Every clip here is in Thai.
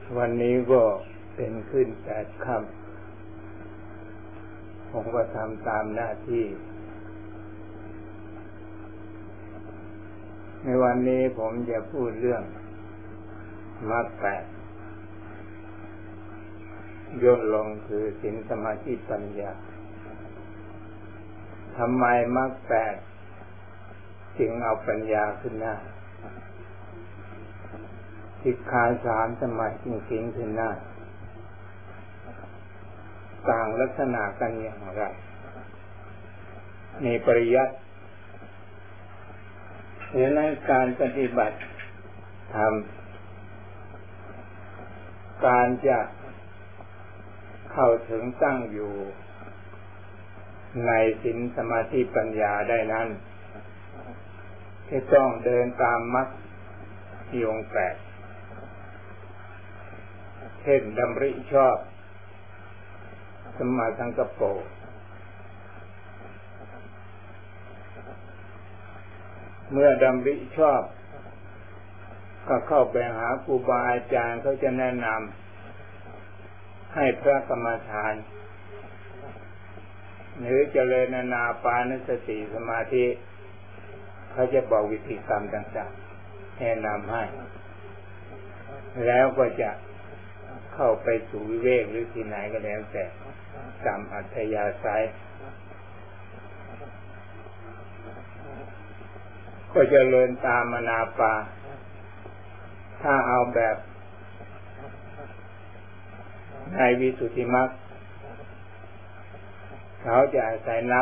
วันนี้ก็เป็นขึ้น8 ค่ำผมก็ทำตามหน้าที่ในวันนี้ผมจะพูดเรื่องมรรค8ย่นลงคือศีลสมาธิปัญญาทำไมมรรค8จึงเอาปัญญาขึ้นหน้าสิกขา3สมาธิศีลขึ้นหน้าต่างลักษณะกันอย่างไรในปริยัติในการปฏิบัติธรรมการจะเข้าถึงตั้งอยู่ในศีลสมาธิปัญญาได้นั้นจะต้องเดินตามมรรคองค์8เช่นดำริชอบสัมมาสังกัปโปเมื่อดำริชอบก็เข้าไปหาครูบาอาจารย์เขาจะแนะนำให้พระกรรมฐานหรือเจริญอานาปานสติสมาธิเขาจะบอกวิธีกรรมต่างๆแนะนำให้แล้วก็จะเข้าไปสู่วิเวกหรือที่ไหนก็แล้วแต่ตามอัธยาศัยก็จะเดินตามอานาปานถ้าเอาแบบในวิสุทธิมรรคเขาจะอาศัยนับ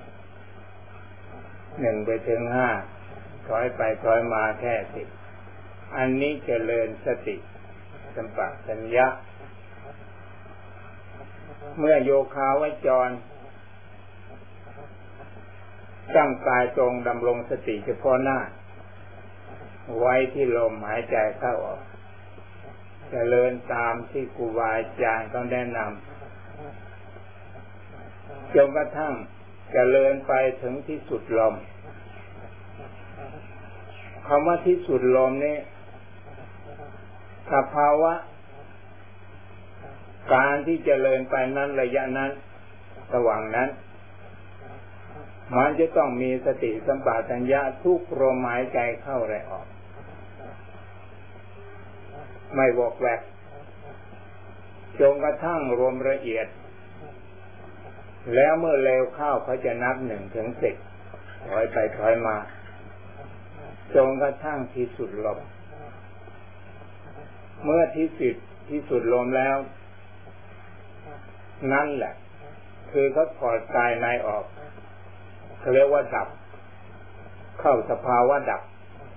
1ไปถึง5ถอยไปถอยมาแค่10อันนี้เจริญสติสัมปชัญญะเมื่อโยคาวจรตั้งกายตรงดำรงสติเฉพาะหน้าไว้ที่ลมหายใจเข้าออกเจริญตามที่ครูบาอาจารย์เขาแนะนำจนกระทั่งเจริญไปถึงที่สุดลมคำว่าที่สุดลมนี้สภาวะการที่เจริญไปนั้นระยะนั้นระหว่างนั้นมันจะต้องมีสติสัมปชัญญะทุกลมหายใจเข้าและออกไม่วอกแวกจนกระทั่งรวมละเอียดแล้วเมื่อเร็วเข้าเขาจะนับ1 ถึง 10ถอยไปถอยมาจนกระทั่งที่สุดลมเมื่อที่สุดลมแล้วนั่นแหละคือเขาถอดกายในออกเขาเรียกว่าดับเข้าสภาวะดับ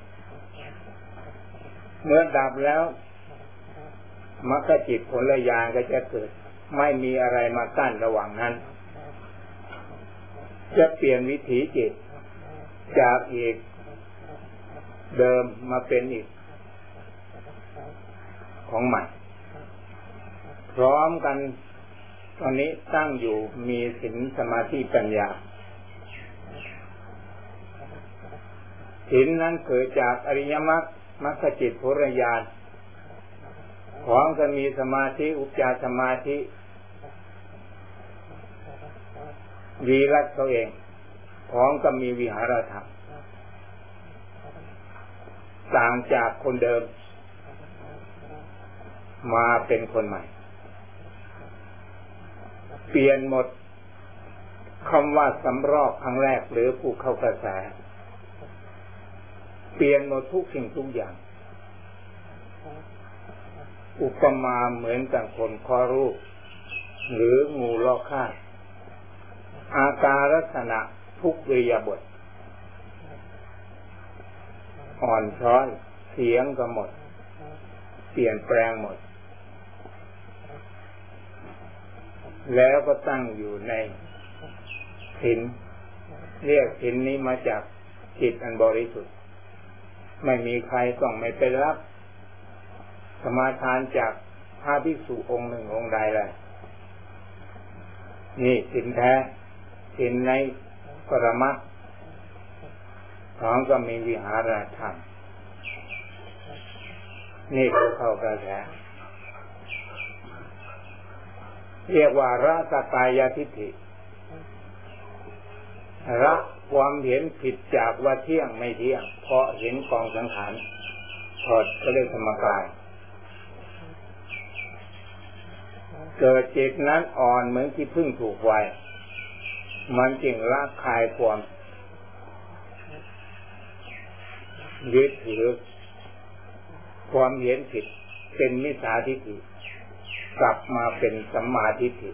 เมื่อดับแล้วมรรคจิตผลญาณก็จะเกิดไม่มีอะไรมากั้นระหว่างนั้นจะเปลี่ยนวิถีจิตจากอีกเดิมมาเป็นอีกของใหม่พร้อมกันตอนนี้ตั้งอยู่มีศีลสมาธิปัญญาศีลนั้นเกิดจากอริยมรรคมรรคจิตผลญาณของก็มีสมาธิอุปจารสมาธิวิรัตเขาเองของก็มีวิหารธรรมต่างจากคนเดิมมาเป็นคนใหม่เปลี่ยนหมดคำว่าสำรอกครั้งแรกหรือผู้เข้ากระแสเปลี่ยนหมดทุกสิ่งทุกอย่างอุปมาเหมือนกับคนคอรูปหรืองูลอกคราบอาการลักษณะทุกอิริยาบถอ่อนช้อยเสียงก็หมดเปลี่ยนแปลงหมดแล้วก็ตั้งอยู่ในศีลเรียกศีลนี้มาจากจิตอันบริสุทธิ์ไม่มีใครต้องไม่ไปรับสมาทานจากพระภิกษุองค์หนึ่งองค์ใดเลยนี่ศีลแท้ศีลในปรมัตถ์ของก็มีวิหารธรรมนี่เข้ากระแสเรียกว่าละสักกายทิฏฐิละความเห็นผิดจากว่าเที่ยงไม่เที่ยงเพราะเห็นกองสังขารถอดก็เลยธรรมกายเกิดจิตนั้นอ่อนเหมือนที่พึ่งถูกไฟมันจึงละคายความยึดถือความเห็นผิดเป็นมิจฉาทิฏฐิกลับมาเป็นสัมมาทิฏฐิ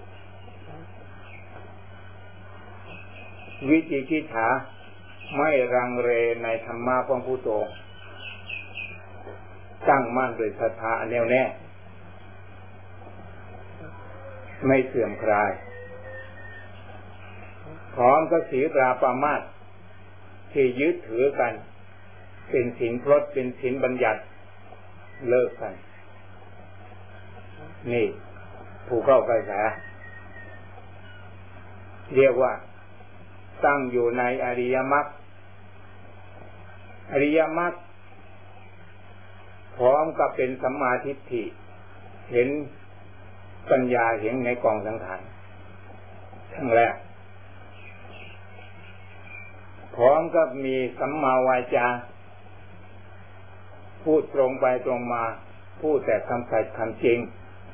วิจิกิจฉาไม่รังเรในธรรมะของพุทโธตั้งมั่นโดยศรัทธาแน่วแน่ไม่เสื่อมคลายพร้อมกับศีลปามาสที่ยึดถือกันเป็นศีลพรตเป็นศีลบัญญัติเลิกกันนี่ผู้เข้ากระแสเรียกว่าตั้งอยู่ในอริยมรรคอริยมรรคพร้อมกับเป็นสัมมาทิฏฐิเห็นปัญญาเห็นในกองสังขารทั้งแรกพร้อมกับมีสัมมาวาจาพูดตรงไปตรงมาพูดแต่คำสัตย์คำจริง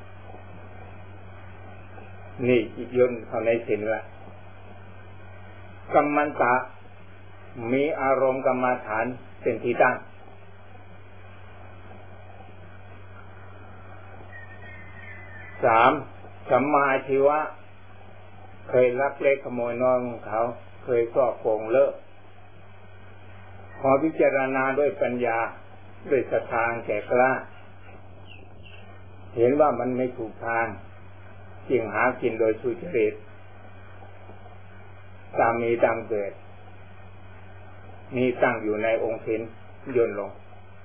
นี่ย่นเข้าในศีลละกัมมันตะมีอารมณ์กรรมฐานเป็นที่ตั้งสามสัมมาอาชีวะเคยลักเล็กขโมยน้อยของเขาเคยซ่อโกงเลิกพอพิจารณาด้วยปัญญาด้วยศรัทธาแก่กล้าเห็นว่ามันไม่ถูกทางจึงหากินโดยสุจริตตามมีตามเกิดมีตั้งอยู่ในองค์ศีลย่นลง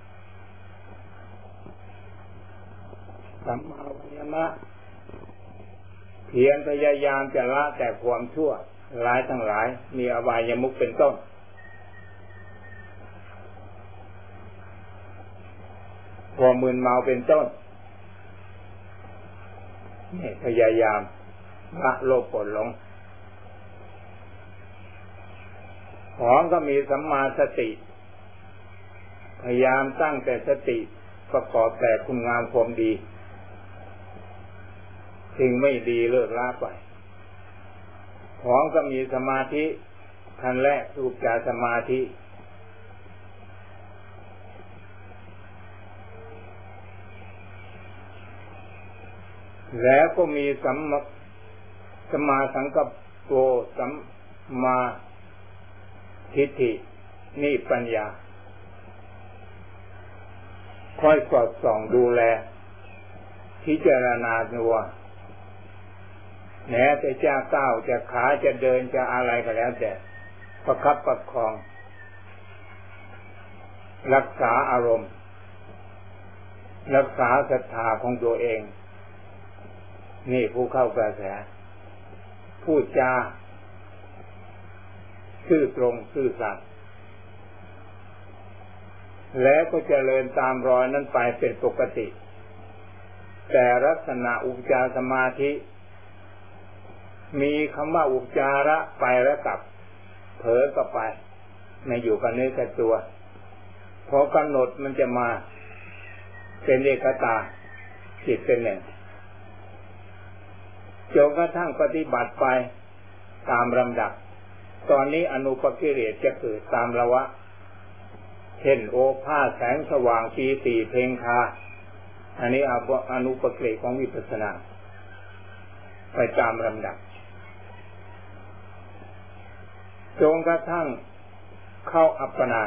สัมมาวายามะเพียรพยายามจะละแต่ความชั่วร้ายทั้งหลายมีอบายมุขเป็นต้นความมึนเมาเป็นต้นนี่พยายามละโลภโกรธหลงของก็มีสัมมาสติพยายามตั้งแต่สติประกอบแต่คุณงามความดีสิ่งไม่ดีเลิกละไปของก็มีสมาธิขั้นแรกรูปฌานสมาธิแล้วก็มีสัมมาสังกัปโปสัมมาทิฏฐินี่ปัญญาคอยสอดส่องดูแลพิจารณาตัวแม้แต่จะก้าวจะขาจะเดินจะอะไรก็แล้วแต่ประคับประคองรักษาอารมณ์รักษาศรัทธาของตัวเองนี่ผู้เข้ากระแสพูดจาซื่อตรงซื่อสัตย์แล้วก็เจริญตามรอยนั้นไปเป็นปกติแต่ลักษณะอุปจารสมาธิมีคำว่าอุปจาระไปแล้วกลับเผลอก็ไปไม่อยู่กับเนื้อกับตัวพอกำหนดมันจะมาเป็นเอกตาจิตเป็นหนึ่งจนกระทั่งปฏิบัติไปตามลำดับตอนนี้อนุปกิเลสจะเกิดตามละวะเช่นโอภาสแสงสว่างปีติเพลงคาอันนี้อนุปกิเลสของวิปัสสนาไปตามลำดับจนกระทั่งเข้าอัปปนา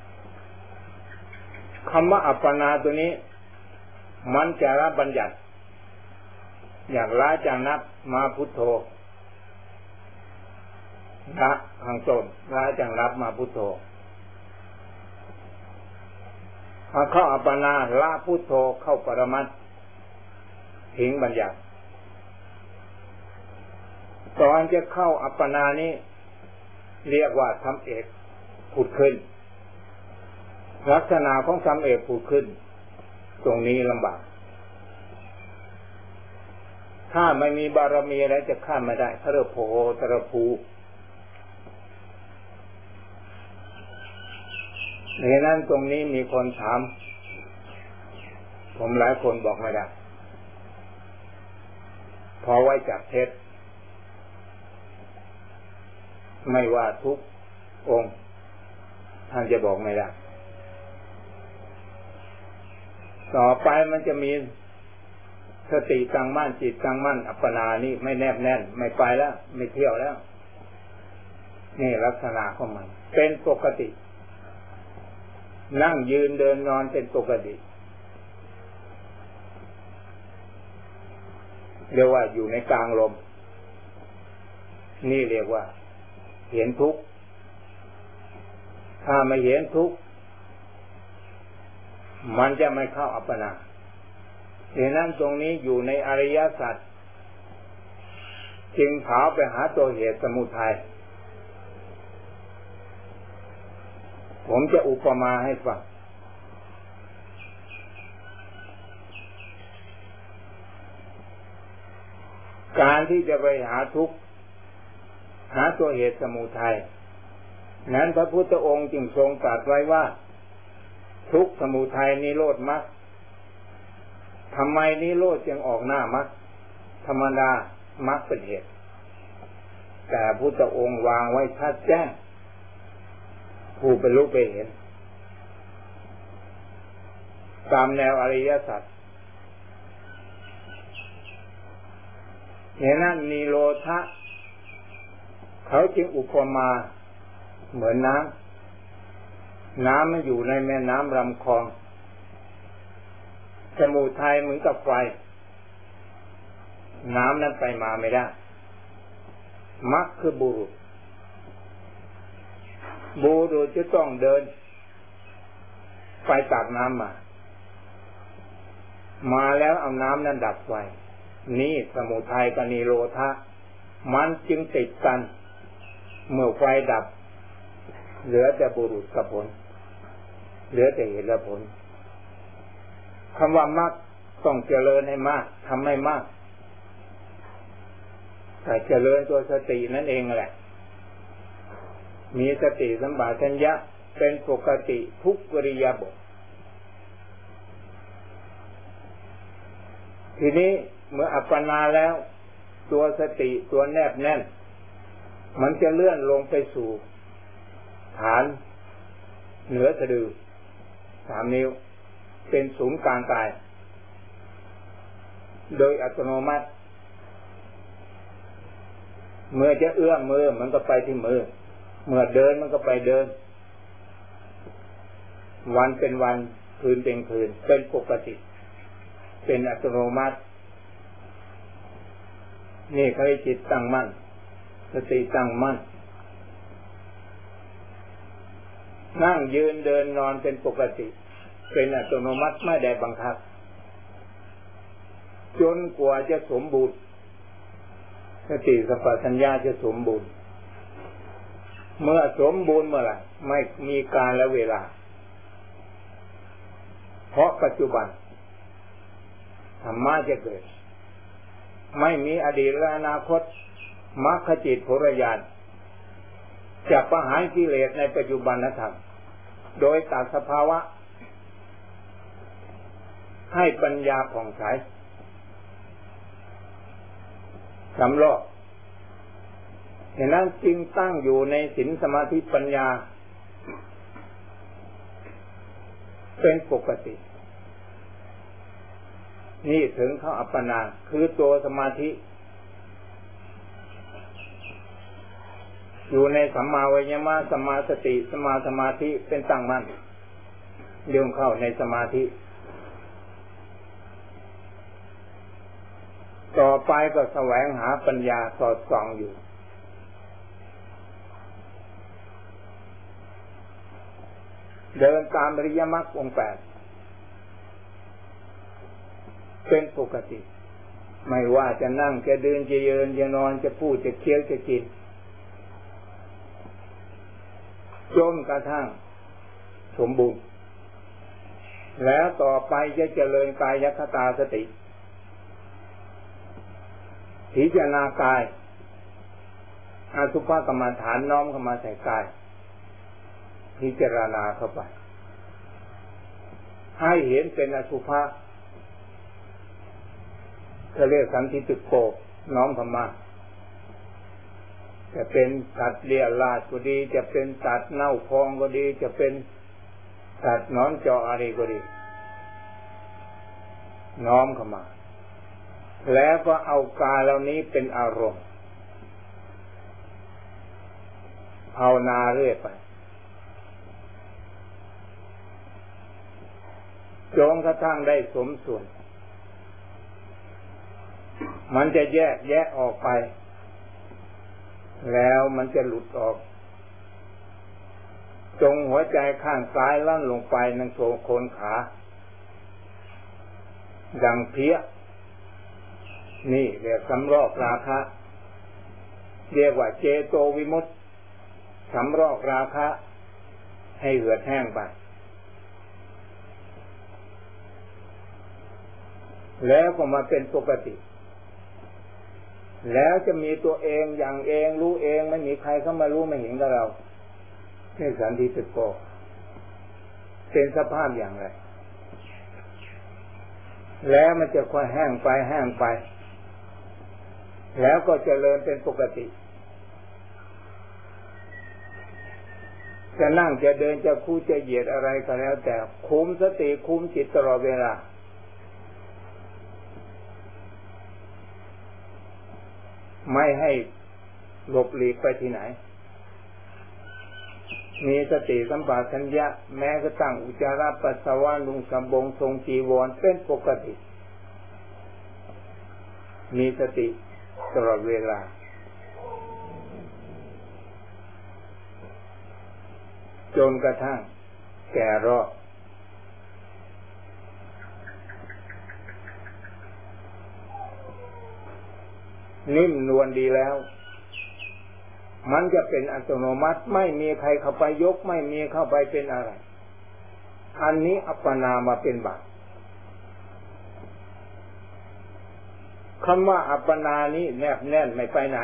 คำว่าอัปปนาตัวนี้มันจะรับบัญญัติอย่างละจากนับมาพุทโธละข้างต้นละจากนับมาพุทโธพอเข้าอัปปนาละพุทโธเข้าปรมัตถ์ทิ้งบัญญัติตอนจะเข้าอัปปนานี้เรียกว่าธรรมเอกผุดขึ้นลักษณะของธรรมเอกผุดขึ้นตรงนี้ลำบากธถ้าไม่มีบารมีอะไรจะข้ามไม่ได้ทะโพตระภูในนั้นตรงนี้มีคนถามผมหลายคนบอกไม่ได้พอไว้จับเท็จไม่ว่าทุกองค์ท่านจะบอกไม่ได้ต่อไปมันจะมีสติตั้งมั่นจิตตั้งมั่นอัปปนานี่ไม่แนบแน่นไม่ไปแล้วไม่เที่ยวแล้วนี่ลักษณะของมันเป็นปกตินั่งยืนเดินนอนเป็นปกติเรียกว่าอยู่ในกลางลมนี่เรียกว่าเห็นทุกข์ถ้าไม่เห็นทุกข์มันจะไม่เข้าอัปปนาฉะนั้นตรงนี้อยู่ในอริยสัจจึงถามไปหาตัวเหตุสมุทัยผมจะอุปมาให้ฟังการที่จะไปหาทุกข์หาตัวเหตุสมุทัยนั้นพระพุทธองค์จึงทรงตรัสไว้ว่าทุกข์สมุทัยนิโรธมรรคทำไมนิโรธจึงออกหน้ามรรคธรรมดามรรคเป็นเหตุแต่พุทธองค์วางไว้ชัดแจ้งผู้เป็นรู้ไปเห็นตามแนวอริยสัจเนี่ยนั่นนิโรธะเขาจึงอุปมาเหมือนน้ำมันอยู่ในแม่น้ำลำคลองสมุทัยเหมือนกับไฟน้ำนั้นไปมาไม่ได้มรรคคือบุรุษจะต้องเดินไปตักน้ำมาแล้วเอาน้ำนั้นดับไฟนี่สมุทัยกับนิโรธะมันจึงติดกันเมื่อไฟดับเหลือแต่บุรุษกับผลเหลือแต่เหตุและผลคำว่ามรรคต้องเจริญให้มากทำให้มากแต่เจริญตัวสตินั่นเองแหละมีสติสัมปชัญญะเป็นปกติทุกอิริยาบถทีนี้เมื่ออัปปนาแล้วตัวสติตัวแนบแน่นมันจะเลื่อนลงไปสู่ฐานเหนือสะดือ3 นิ้วเป็นศูนย์กลางกายโดยอัตโนมัติเมื่อจะเอื้อมมือมันก็ไปที่มือเมื่อเดินมันก็ไปเดินวันเป็นวันคืนเป็นคืนเป็นปกติเป็นอัตโนมัตินี่เขาให้จิตตั้งมั่นสติตั้งมั่นนั่งยืนเดินนอนเป็นปกติเป็นอัตโนมัติไม่ได้บังคับจนกว่าจะสมบูรณ์สติสัมปชัญญะจะสมบูรณ์เมื่อสมบูรณ์เมื่อไหร่ไม่มีการและเวลาเพราะปัจจุบันธรรมะจะเกิดไม่มีอดีตและอนาคตมรรคจิตผลญาณจะประหารกิเลสในปัจจุบันธรรมโดยตัดสภาวะให้ปัญญาผ่องใสสำรอกฉะนั้นจึงตั้งอยู่ในศีลสมาธิปัญญาเป็นปกตินี่ถึงเข้าอัปปนาคือตัวสมาธิอยู่ในสัมมาวิญญาณสัมมาสติสัมมาสมาธิเป็นตั้งมั่นเรื่องเข้าในสมาธิต่อไปก็แสวงหาปัญญาสอดส่องอยู่เดินตามอริยมรรคองค์ 8เป็นปกติไม่ว่าจะนั่งจะเดินจะยืนจะนอนจะพูดจะเคี้ยวจะกินจนกระทั่งสมบูรณ์แล้วต่อไปจะเจริญกายคตาสติพิจารณากายอสุภกรรมฐานน้อมเข้ามาใส่กายพิจารณาเข้าไปให้เห็นเป็นอสุภะเขาเรียกสันทิฏฐิโกน้อมเข้ามาจะเป็นสัตว์เลี้ยราดก็ดีจะเป็นสัตว์เน่าพองก็ดีจะเป็นสัตว์นอนเจาะอะไรก็ดีน้อมเข้ามาแล้วก็เอากายเหล่านี้เป็นอารมณ์ภาวนาเรื่อยไปจนกระทั่งได้สมส่วนมันจะแยกแยะออกไปแล้วมันจะหลุดออกจงหัวใจข้างซ้ายลั่นลงไปในโคนขาดังเพี้ยนี่เรียกสำรอกราคะเรียกว่าเจโตวิมุตติสำรอกราคะให้เหือดแห้งไปแล้วก็มาเป็นปกติแล้วจะมีตัวเองอย่างเองรู้เองไม่มีใครเข้ามารู้มาเห็นกับเรานี่สันติสุขโกเป็นสภาพอย่างไรแล้วมันจะค่อยแห้งไปแห้งไปแล้วก็เจริญเป็นปกติจะนั่งจะเดินจะคู่จะเหยียดอะไรก็แล้วแต่คุมสติคุมจิตตลอดเวลาไม่ให้หลบหลีกไปที่ไหนมีสติสัมปชัญญะแม้กระทั่งอุจจาระปัสสาวะนุ่งสบงทรงจีวรเป็นปกติมีสติตลอดเวลาจนกระทั่งแก่รอดนิ่มนวลดีแล้วมันจะเป็นอัตโนมัติไม่มีใครเข้าไปยกไม่มีเข้าไปเป็นอะไรอันนี้อัปปนามาเป็นบาปคำว่าอัปปนานี้แนบแน่นไม่ไปไหน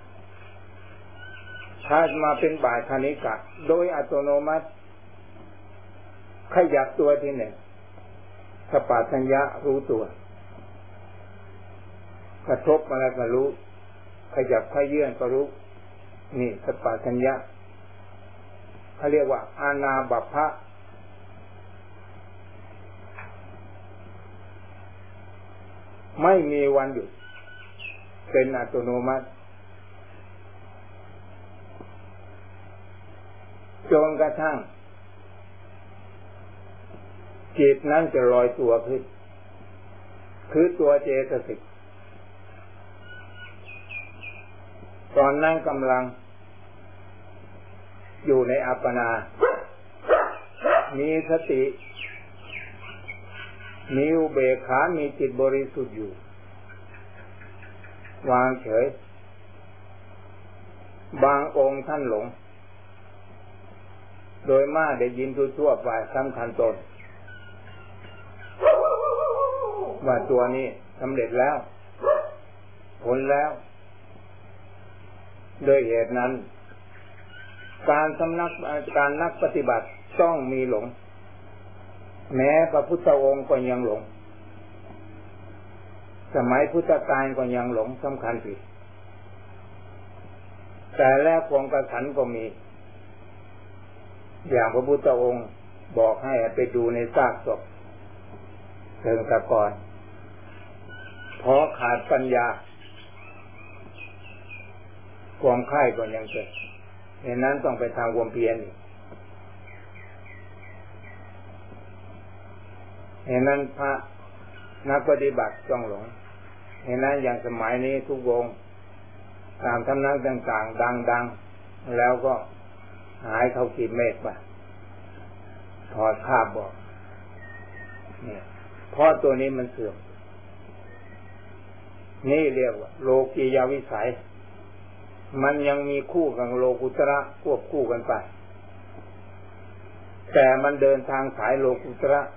ถ้ามาเป็นบาปคณิกะโดยอัตโนมัติขยับตัวที่หนึ่งสัมปชัญญะรู้ตัวกระทบอะไรก็รู้ขยับขยื่นก็รู้นี่สัมปชัญญะเขาเรียกว่าอานาบัพพะไม่มีวันหยุดเป็นอัตโนมัติจนกระทั่งจิตนั้นจะลอยตัวขึ้นคือตัวเจตสิกตอนนั้นกำลังอยู่ในอัปปนามีสติมีอุเบกขามีจิตบริสุทธิ์อยู่วางเฉยบางองค์ท่านหลงโดยมากได้ยินทั่วไปสำคัญตนว่าตัวนี้สำเร็จแล้วผลแล้วโดยเหตุนั้นการนักปฏิบัติต้องมีหลงแม้พระพุทธองค์ก็ยังหลงสมัยพุทธกาลก็ยังหลงสำคัญผิดแต่แล้วความกระสันก็มีอย่างพระพุทธองค์บอกให้ไปดูในซากศพเชิงตะกอนเพราะขาดปัญญาความไข้ก็ยังเกิดดังนั้นต้องไปทำความเพียรดังนั้นพระนักปฏิบัติต้องหลงดังนั้นอย่างสมัยนี้ทุกวงตามสำนักต่างๆดังๆแล้วก็หายเข้ากิเลสไปถอดคาบบอกเนี่ยเพราะตัวนี้มันเสื่อมนี่เรียกว่าโลกียวิสัยมันยังมีคู่กับโลกุตระควบคู่กันไปแต่มันเดินทางสายโลกุตระ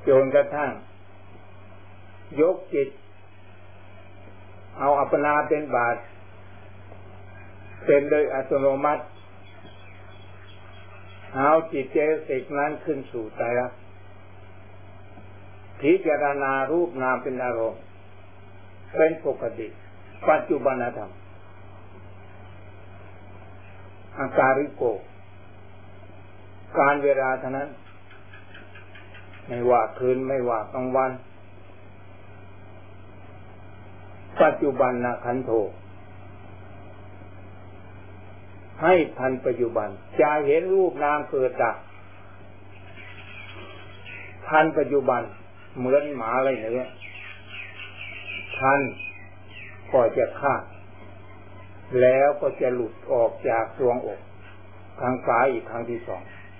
จนกระทั่งยกจิตเอาอัปปนาเป็นบาตรเป็นโดยอัตโนมัติเอาจิตเจตสิกนั้นขึ้นสู่ไตรลักษณ์พิจารณารูปนามเป็นอารมณ์เป็นปกติปัจจุบันธรรมอาการิโกการเวลาเท่านั้นไม่ว่าคืนไม่ว่ากลางวันปัจจุบันนะขันโธให้ทันปัจจุบันจะเห็นรูปนามเกิดดับทันปัจจุบันเหมือนหมาอะไรเนี่ยทันก็จะฆ่าแล้วก็จะหลุดออกจากดวงอกครั้งซ้ายอีกครั้งที่สอง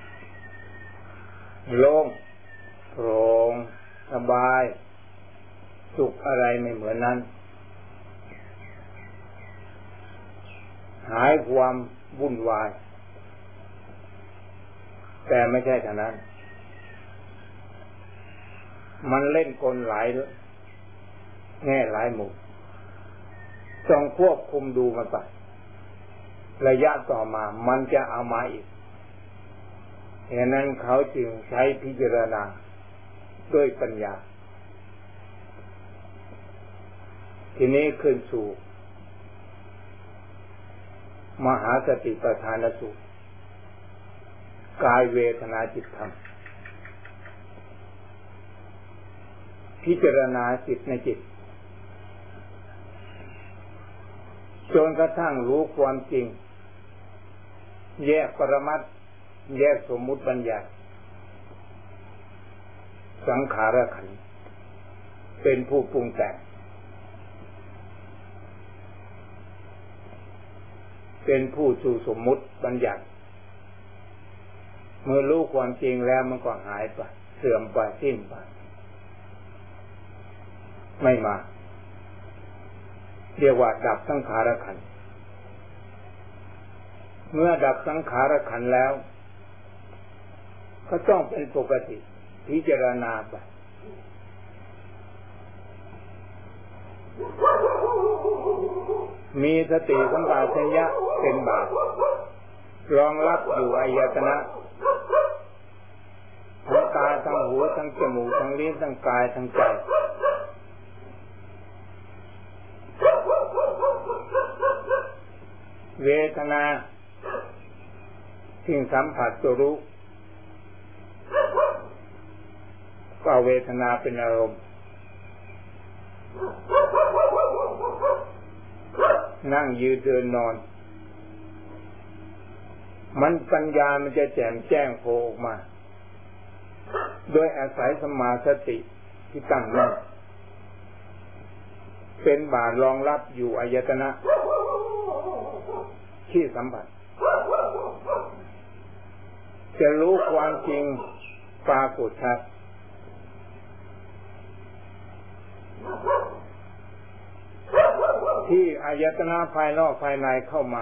โล่งโปร่งสบายสุขอะไรไม่เหมือนนั้นหายความวุ่นวายแต่ไม่ใช่เท่านั้นมันเล่นกลหลายแง่หลายมุมต้องควบคุมดูมันไประยะต่อมามันจะเอามาอีกฉะนั้นเขาจึงใช้พิจารณาด้วยปัญญาทีนี้ขึ้นสู่มหาสติปัฏฐานสูตรกายเวทนาจิตธรรมพิจารณาจิตในจิตจนกระทั่งรู้ความจริงแยกปรมัตถ์แยกสมมุติบัญญัติสังขารขันธ์เป็นผู้ปรุงแต่งเป็นผู้สู่สมมุติบัญญัติเมื่อรู้ความจริงแล้วมันก็หายไปเสื่อมไปสิ้นไปไม่มาเรียกว่าดับสังขารขันธ์เมื่อดับสังขารขันธ์แล้วก็ต้องเป็นปกติพิจารณาไปมีสติสัมปชัญญะเป็นบาตรรองรับอยู่อายตนะทั้งตาทั้งหูทั้งจมูกทั้งลิ้นทั้งกายทั้งใจเวทนาสิ่งสัมผัสตัวรู้ก็เวทนาเป็นอารมณ์นั่งยืนเดินนอนมันปัญญามันจะแจ่มแจ้งโผล่ออกมาโดยอาศัยสัมมาสติที่ตั้งมั่นเป็นบาตรรองรับอยู่อายตนะที่สัมผัสจะรู้ความจริงปรากฏชัดที่อายตนะภายนอกภายในเข้ามา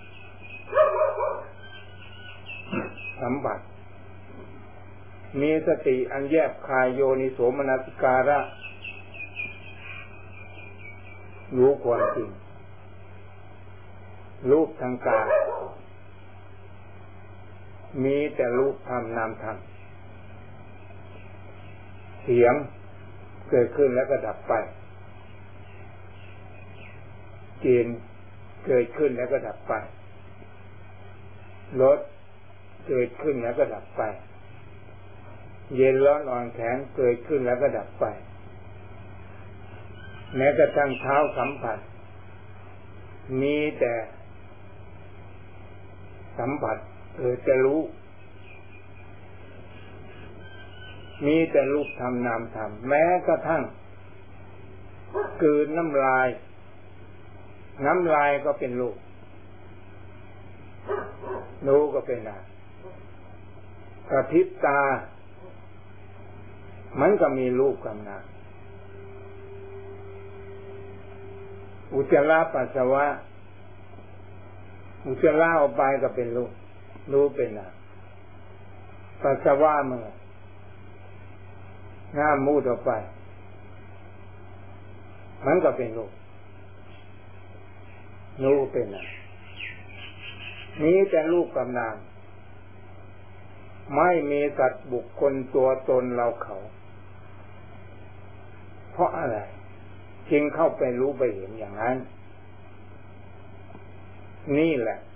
สัมผัสมีสติอันแยบคายโยนิโสมนสิการะรู้ความจริงรูปทางกายมีแต่รูปธรรมนามธรรมเสียงเกิดขึ้นแล้วก็ดับไปกลิ่นเกิดขึ้นแล้วก็ดับไปรสเกิดขึ้นแล้วก็ดับไปเย็นร้อนอ่อนแข็งเกิดขึ้นแล้วก็ดับไปแม้กระทั่งเท้าสัมผัสมีแต่สัมผัสจะรู้มีแต่รูปธรรมนามธรรมแม้กระทั่งกลืนน้ำลายก็เป็นรูปรู้ก็เป็นนามกระพริบตามันก็มีรูปกับนามอุจจาระปัสสาวะอุจจาระออกไปก็เป็นรูปรู้เป็นนามปัสสาวะมันน้ำมูดออกไปมันก็เป็นรูปเป็นอะไรนี้แต่รูปกับนามไม่มีสัตว์บุคคลตัวตนเราเขาเพราะอะไรจึงเข้าไปรู้ไปเห็นอย่างนั้นนี่แหละ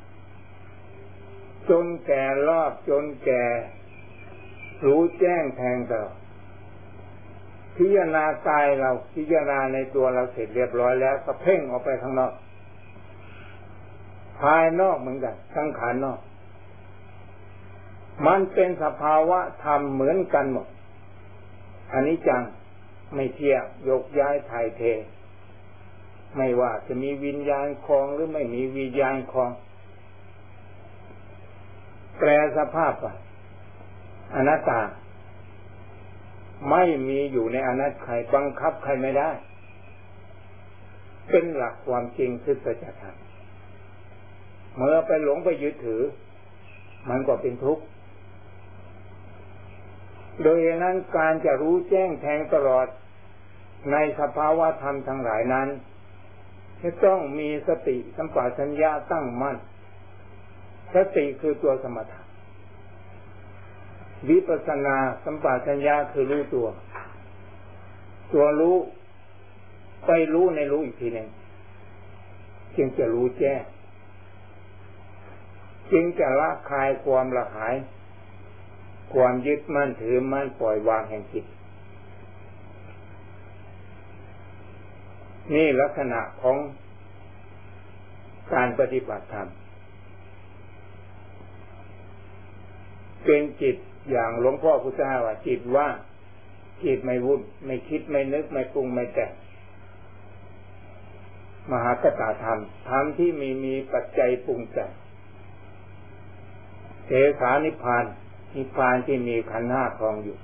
จนแก่รอบจนแก่รู้แจ้งแทงตลอดพิจารณากายเราพิจารณาในตัวเราเสร็จเรียบร้อยแล้วก็เพ่งออกไปข้างนอกภายนอกเหมือนกันสังขารนอกมันเป็นสภาวะธรรมเหมือนกันหมดอนิจจังไม่เที่ยงยกย้ายถ่ายเทไม่ว่าจะมีวิญญาณครองหรือไม่มีวิญญาณครองแปรสภาพไปอนัตตาไม่มีอยู่ในอนัตตาใครบังคับใครไม่ได้เป็นหลักความจริงคือสัจธรรมเมื่อไปหลงไปยึดถือมันก็เป็นทุกข์โดยนั้นการจะรู้แจ้งแทงตลอดในสภาวะธรรมทั้งหลายนั้นจะต้องมีสติสัมปชัญญะตั้งมั่นสติคือตัวสมถะวิปัสสนาสัมปชัญญะคือรู้ตัวรู้ไปรู้ในรู้อีกทีหนึ่งจึงจะรู้แจ้งจึงจะละคลายความละหายความยึดมั่นถือมั่นปล่อยวางแห่งจิตนี่ลักษณะของการปฏิบัติธรรมเป็นจิตอย่างหลวงพ่อพุทธาว่าจิตว่างจิตไม่วุ่นไม่คิดไม่นึกไม่ปรุงไม่แต่งมหากตธรรมธรรมที่มีปัจจัยปรุงแต่งเสสานิพพานที่มีขันธ์ห้าครองอยู่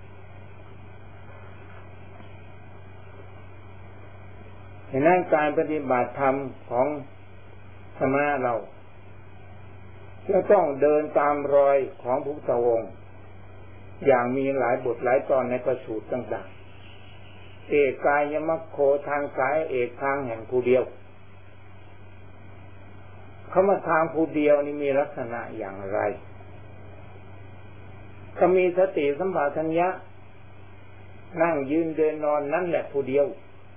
ฉะนั้นการปฏิบัติธรรมของสมณะเราจะต้องเดินตามรอยของพระพุทธองค์อย่างมีหลายบทหลายตอนในพระสูตรต่างๆเอกกายมัคโคทางสายเอกทางแห่งผู้เดียวคำว่าทางผู้เดียวนี่มีลักษณะอย่างไรก็มีสติสัมปชัญญะนั่งยืนเดินนอนนั่นแหละผู้เดียว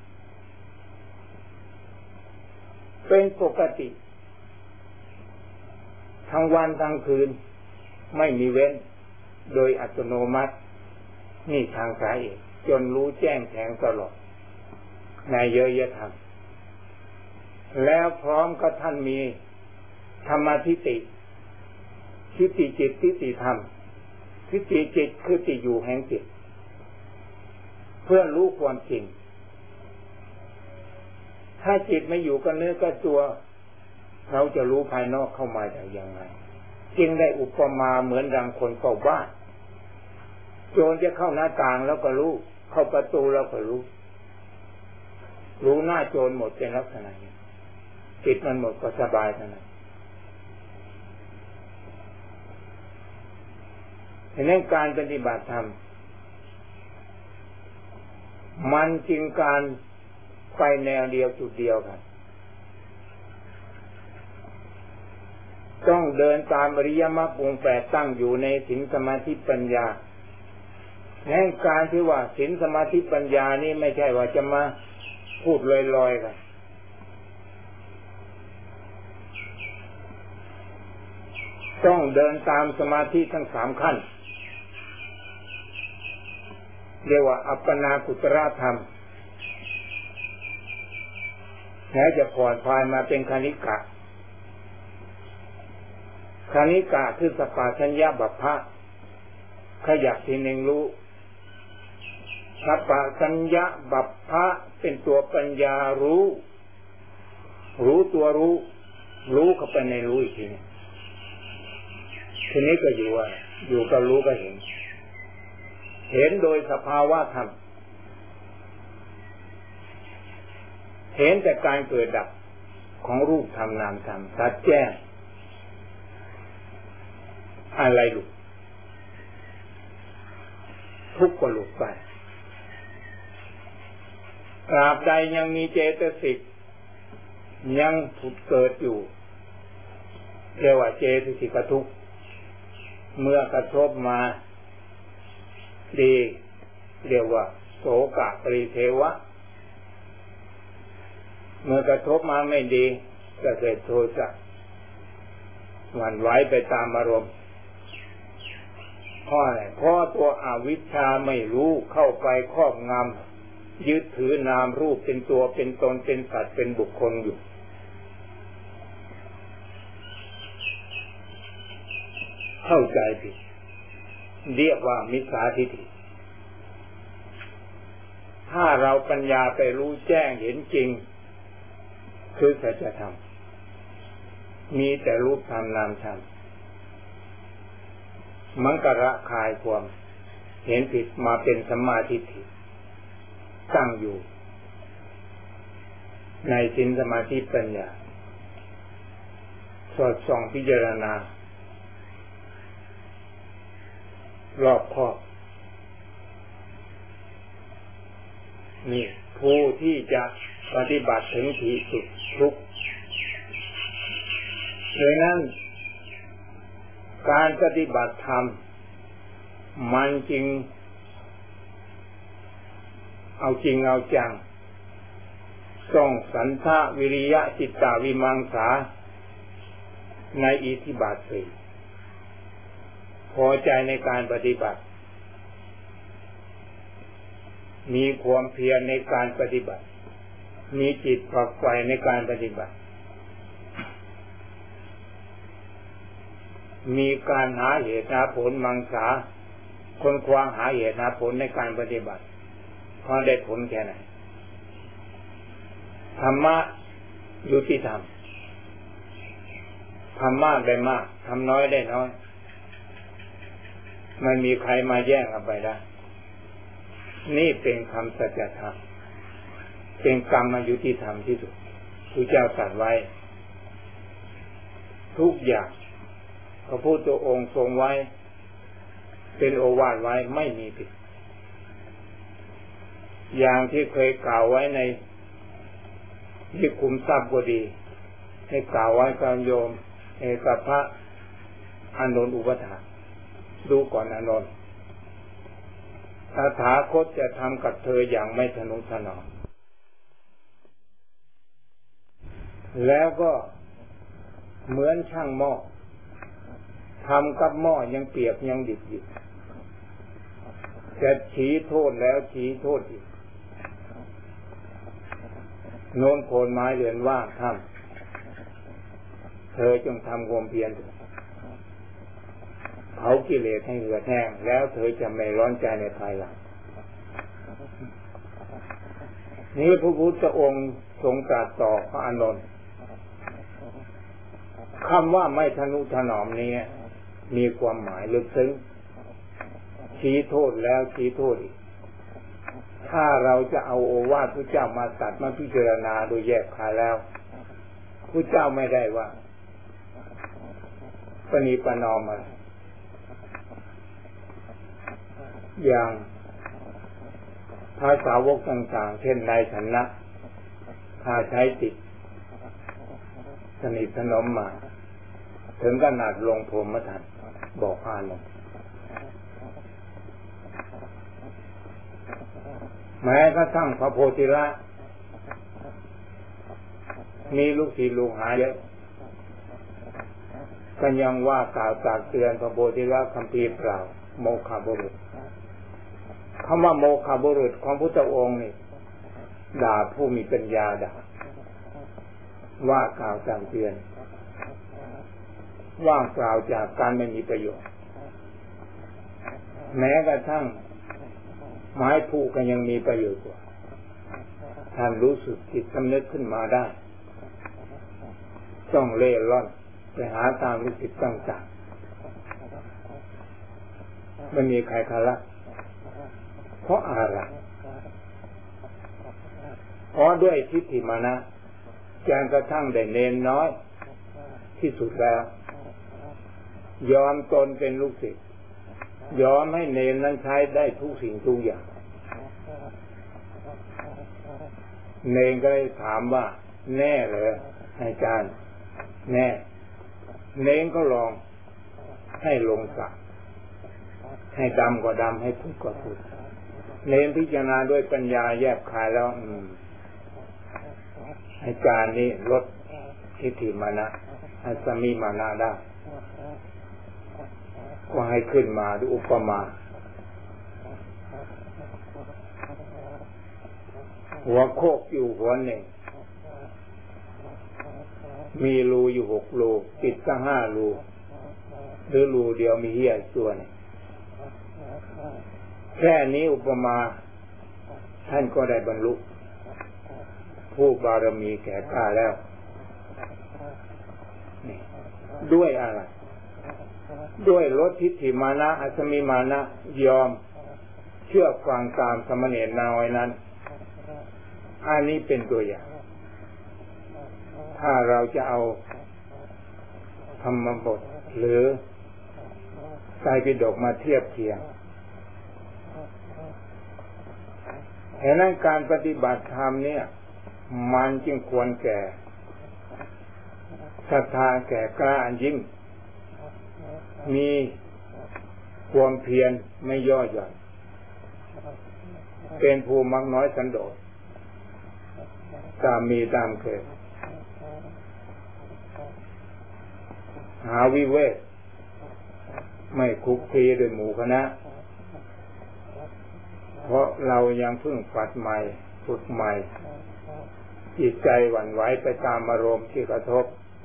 เป็นปกติทั้งวันทั้งคืนไม่มีเว้นโดยอัตโนมัตินี่ทางสายเอกจนรู้แจ้งแทงตลอดในเยยธรรมแล้วพร้อมก็ท่านมีธรรมทิฏฐิจิตทิฏฐิธรรมทิฏฐิจิตคือที่อยู่แห่งจิตเพื่อรู้ความจริงถ้าจิตไม่อยู่กับเนื้อกับตัวเราจะรู้ภายนอกเข้ามาได้ยังไงจึงได้อุปมาเหมือนดังคนเฝ้าบ้านโจรจะเข้าหน้าต่างแล้วก็รู้เข้าประตูแล้วก็รู้หน้าโจรหมดเป็นลักษณะนี้จิตมันหมดก็สบายเท่านั้นฉะนั้นการปฏิบัติธรรมมันจึงการไปแนวเดียวจุดเดียวกันต้องเดินตามอริยมรรคองค์ 8ตั้งอยู่ในศีลสมาธิปัญญาแห่งการที่ว่าศีลสมาธิปัญญานี่ไม่ใช่ว่าจะมาพูดลอยๆกันต้องเดินตามสมาธิทั้ง3ขั้นเรียกว่าอัปปนากุตระธรรมแล้วจะผ่อนคลายมาเป็นคณิกะคือสัพพัญญาบัพพะขยับทีหนึ่งรู้สัพพัญญาบัพพะเป็นตัวปัญญารู้ตัวรู้เข้าไปในรู้อีกทีนึงทีนี้ก็อยู่กับรู้ก็เห็นโดยสภาวะธรรมเห็นแต่การเกิดดับของรูปธรรมนามธรรมชัดแจ้งอะไรลูกทุกข์ก็หลุดไปตราบใดยังมีเจตสิกยังผุดเกิดอยู่เรียกว่าเจตสิกทุกข์เมื่อกระทบมาดีเรียกว่าโสกปริเทวะเมื่อกระทบมาไม่ดีก็เกิดโทสะหวั่นไหวไปตามอารมณ์เพราะอะไรเพราะตัวอวิชชาไม่รู้เข้าไปครอบงำยึดถือนามรูปเป็นตัวเป็นตนเป็นสัตว์เป็นบุคคลอยู่เข้าใจผิดเรียกว่ามิจฉาทิฏฐิถ้าเราปัญญาไปรู้แจ้งเห็นจริงคือสัจธรรมมีแต่รูปธรรมนามธรรมมันก็ละคายความเห็นผิดมาเป็นสัมมาทิฏฐิตั้งอยู่ในศีลสมาธิปัญญาสอดส่องพิจารณารอบคอบนี่ผู้ที่จะปฏิบัติถึงที่สุดทุกข์ดังนั้นการปฏิบัติธรรมมันจริงเอาจริงเอาจังต้องสันทะวิริยะจิตตวิมังสาในอิทธิบาทสี่พอใจในการปฏิบัติมีความเพียรในการปฏิบัติมีจิตฝักใฝ่ในการปฏิบัติมีการหาเหตุหาผลมังสาค้นคว้าหาเหตุหาผลในการปฏิบัติพอได้ผลแค่ไหนธรรมะยุติธรรมทำมากได้มากทำน้อยได้น้อยไม่มีใครมาแย่งเอาไปได้นี่เป็นคำสัจธรรมเป็นกรรมยุติธรรมที่สุดพระเจ้าตรัสไว้ทุกอย่างพระพุทธองค์ทรงไว้เป็นโอวาทไว้ไม่มีผิดอย่างที่เคยกล่าวไว้ในที่คุมทรัพย์ก็ดีให้กล่าวไว้กับโยมเอกพระอานนท์อุปถากดูก่อนอานนท์ตถาคตจะทำกับเธออย่างไม่ทนุถนอมแล้วก็เหมือนช่างหม้อทำกับหม้อยังเปียกยังดิบอยู่จะชี้โทษแล้วชี้โทษอีกโน้นโคนไม้เรือนว่างทำเธอจงทำความเพียรเผากิเลสให้เหือดแห้งแล้วเธอจะไม่ร้อนใจในภายหลังนี้พระพุทธองค์ทรงตรัสต่อพระอานนท์คำว่าไม่ทนุถนอมนี้มีความหมายลึกซึ้งชี้โทษแล้วชี้โทษอีกถ้าเราจะเอาโอวาทพระเจ้ามาตัดมาพิจารณาโดยแยกขายแล้วพระเจ้าไม่ได้ว่าปณีประนอมอะไรอย่างภาษาวกต่างๆเช่นนายฐานะถ้าใช้จิตสนิทสนมมาถึงขนาดลงพรหมทันบอกอานนท์แม้กระทั่งพระโพธิละมีลูกศิษย์ลูกหาเยอะก็ยังว่ากล่าวตักเตือนพระโพธิละคัมภีร์เปล่าโมฆะบุรุษคำว่าโมฆะบุรุษของพุทธองค์นี่ด่าผู้มีปัญญาด่าว่ากล่าวตักเตือนว่ากล่าวจากการไม่มีประโยชน์แม้กระทั่งไม้ผูกก็ยังมีประโยชน์กว่าท่านรู้สึกจิตสำนึกขึ้นมาได้ต้องเล่ร่อนไปหาตามวิสิตต่างๆไม่มีใครคาระเพราะอะไรเพราะด้วยทิฏฐิมานะจนกระทั่งได้เนนน้อยที่สุดแล้วยอมตนเป็นลูกศิษย์ยยอมให้เนรนั้นใช้ได้ทุกสิ่งทุกอย่างเนรก็เลยถามว่าแน่เหรออาจารย์แน่เนรก็ลองให้ลงสักให้ดำก็ดำให้พุทธก็พุทธเนรพิจารณาด้วยปัญญาแยบคายแล้วอาจารย์นี้ลดทิฏฐิมานะอัสมิมานะได้ก็ให้ขึ้นมาด้วยอุปมาหัวโคกอยู่หัวหนึ่งมีรูอยู่6 รูปิดก็5 รูหรือรูเดียวมีเหี้ยตัวหนึ่งแค่นี้อุปมาท่านก็ได้บรรลุผู้บารมีแก่กล้าแล้วด้วยอะไรด้วยลดทิฏฐิมานะอัสมิมานะยอมเชื่อฟังตามสมณเณรน้อยนั้นอันนี้เป็นตัวอย่างถ้าเราจะเอาธรรมบทหรือไตรปิฎกมาเทียบเทียงฉะนั้นการปฏิบัติธรรมเนี่ยมันจึงควรแก่ศรัทธาแก่กล้ายิ่งมีความเพียรไม่ย่อหย่อนเป็นผู้มักน้อยสันโดษตามมีตามเกิดหาวิเวกไม่คุกคีด้วยหมู่คณะเพราะเรายังเพิ่งปัดใหม่ฝึกใหม่จิตใจหวั่นไหวไปตามอารมณ์ที่กระทบ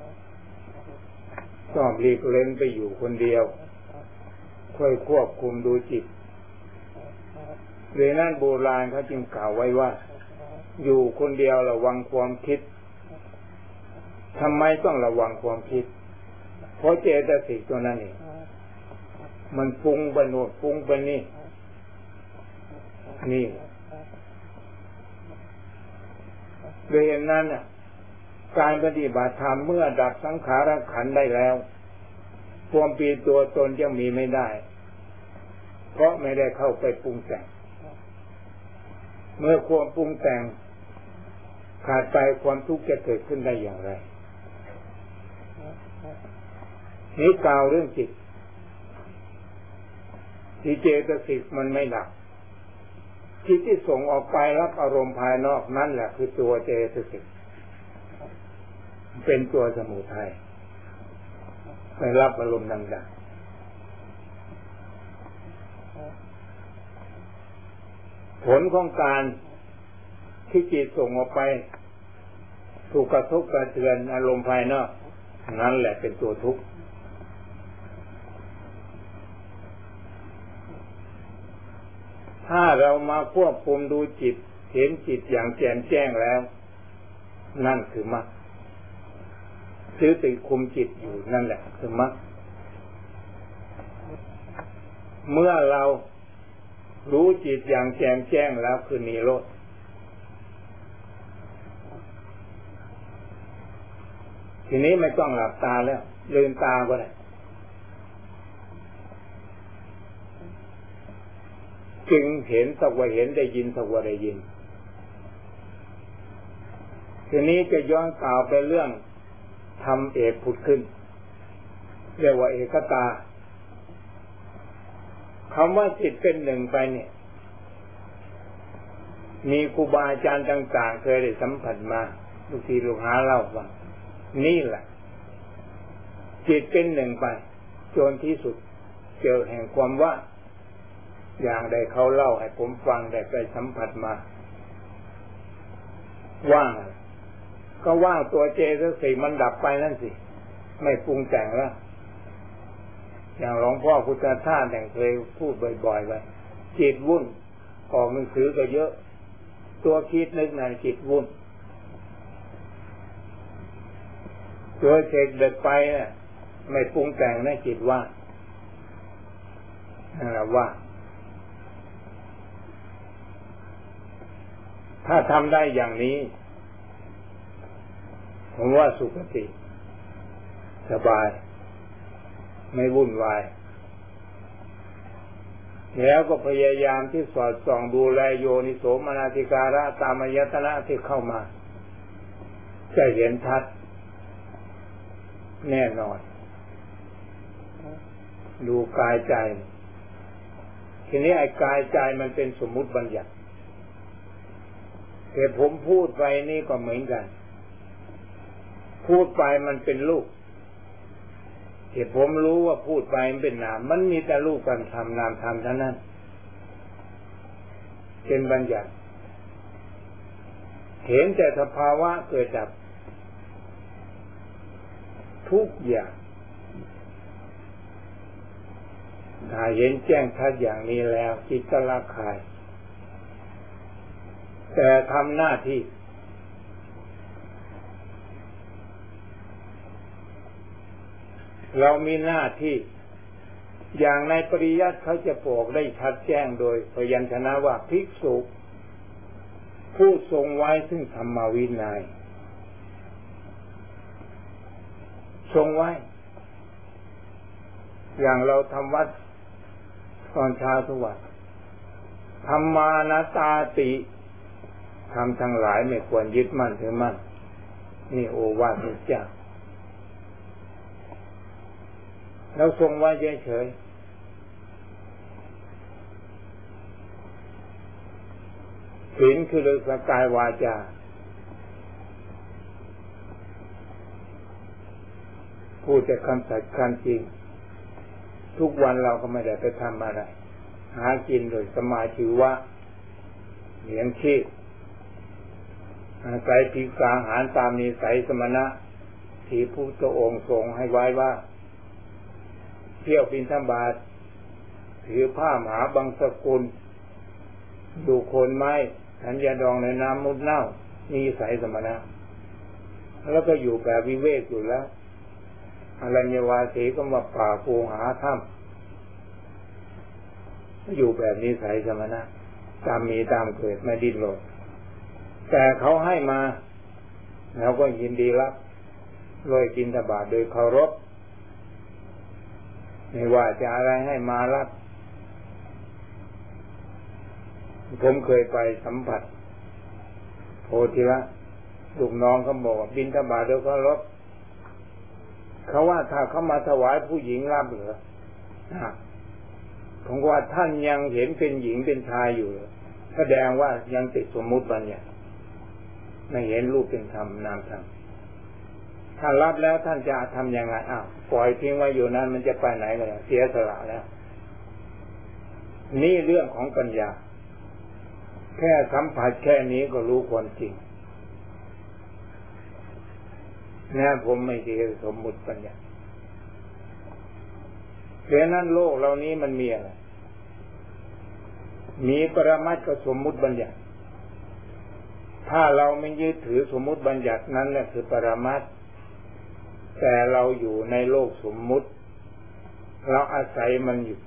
ต้องหลีกเล่นไปอยู่คนเดียวค่อยควบคุมดูจิตเรื่องนั้นโบราณเขาจึงกล่าวไว้ว่าอยู่คนเดียวระวังความคิดทำไมต้องระวังความคิดเพราะเจตสิกตัวนั้นเองมันปรุงไปโน่นปรุงไปนี่โดยนั้นการปฏิบัติธรรมเมื่อดับสังขารขันธ์ได้แล้วความปีตัวตนยังมีไม่ได้เพราะไม่ได้เข้าไปปรุงแต่งเมื่อความปรุงแต่งขาดไปความทุกข์จะเกิดขึ้นได้อย่างไรนี้กล่าวเรื่องจิตที่เจตสิกมันไม่ดับจิตที่ส่งออกไปรับอารมณ์ภายนอกนั่นแหละคือตัวเจตสิกเป็นตัวสมุทัยไปรับอารมณ์ดังๆผลของการที่จิตส่งออกไปถูกกระทบกระเทือนอารมณ์ภายนอกนั่นแหละเป็นตัวทุกข์ถ้าเรามาควบคุมดูจิตเห็นจิตอย่างแจ่มแจ้งแล้วนั่นคือมรรคซื้อติคุมจิตอยู่นั่นแหละคือมรรคเมื่อเรารู้จิตอย่างแจ่มแจ้งแล้วคือนิโรธทีนี้ไม่ต้องหลับตาแล้วลืมตาก็ได้จึงเห็นสักว่าเห็นได้ยินสักว่าได้ยินทีนี้จะย้อนกล่าวไปเรื่องธรรมเอกผุดขึ้นเรียกว่าเอกตาคำว่าจิตเป็นหนึ่งไปเนี่ยมีครูบาอาจารย์ต่างๆเคยได้สัมผัสมาลูกศิษย์ลูกหาเล่าว่านี่แหละจิตเป็นหนึ่งไปจนที่สุดเจอแห่งความว่าอย่างใดเขาเล่าให้ผมฟังได้ไปสัมผัสมาว่างก็ว่างตัวเจตสิกมันดับไปนั่นสิไม่ปรุงแต่งแล้วอย่างหลวงพ่อพุทธทาสแต่งเคยพูดบ่อยๆไว้จิตวุ่นออกหนังสือก็เยอะตัวคิดนึกนั่นจิตวุ่นตัวเจตเด็ดไปเนี่ยไม่ปรุงแต่งนะจิตว่างนั่นแหละว่าถ้าทำได้อย่างนี้ผมว่าสุขติสบายไม่วุ่นวายแล้วก็พยายามที่สอดส่องดูแลโยนิโสมนสิการะตามอายตนะที่เข้ามาจะเห็นชัดแน่นอนดูกายใจทีนี้ไอ้กายใจมันเป็นสมมุติบัญญัติแต่ผมพูดไปนี่ก็เหมือนกันพูดไปมันเป็นรูปแต่ผมรู้ว่าพูดไปมันเป็นนามมันมีแต่รูปกันทำนามทำเท่านั้นเป็นบัญญัติเห็นแต่สภาวะเกิดดับทุกอย่างถ้าเห็นแจ้งชัดอย่างนี้แล้วจิตก็ละคายแต่ทำหน้าที่เรามีหน้าที่อย่างในปริยัติเขาจะบอกได้ชัดแจ้งโดยพยัญชนะว่าภิกษุผู้ทรงไว้ซึ่งธรรมวินัยทรงไว้อย่างเราทำวัดตอนเช้าทุกวันธรรมานาตาติทำทั้งหลายไม่ควรยึดมั่นถือมั่นนี่โอวาทพระเจ้าเราทรงไว้เฉยๆศีลคือเรื่องกายวาจาพูดแต่คำสัตย์คำจริงทุกวันเราก็ไม่ได้ไปทำอะไรหากินโดยสมาธิวะเลี้ยงชีพอาศัยภิกษาหารตามนิสัยสมณะที่พระพุทธองค์ทรงให้ไว้ว่าเที่ยวบิณฑบาตถือผ้ามหาบังสกุลดูโคนไม้ฉันยาดองในน้ำมุดเน่ามีนิสัยสมณะแล้วก็อยู่แบบวิเวกอยู่แล้วอรัญญวาสีก็มาป่าภูหาถ้ำอยู่แบบนิสัยสมณะตามมีตามเกิดไม่ดิ้นรนแต่เขาให้มาเราก็ยินดีรับโดยบิณฑบาตโดยเคารพไม่ว่าจะอะไรให้มารับผมเคยไปสัมผัสโพธิละลูกน้องเขาบอกบิณฑบาตโดยเคารพเขาว่าถ้าเขามาถวายผู้หญิงรับเหรอผมว่าท่านยังเห็นเป็นหญิงเป็นชายอยู่แสดงว่ายังติดสมมุติบัญญัติไม่เห็นรูปเป็นธรรมนามธรรมถ้ารับแล้วท่านจะทำยังไงปล่อยทิ้งไว้อยู่นั้นมันจะไปไหนกันเสียสละแล้วนี่เรื่องของปัญญาแค่สัมผัสแค่นี้ก็รู้ความจริงนะผมไม่ใช่สมมุติปัญญาเพราะนั้นโลกเหล่านี้มันมีอะไรมีปรมัตถ์กับสมมุติบัญญัติถ้าเราไม่ยึดถือสมมุติบัญญัตินั้นแหละคือปรมัตถ์แต่เราอยู่ในโลกสมมุติเราอาศัยมันอยู่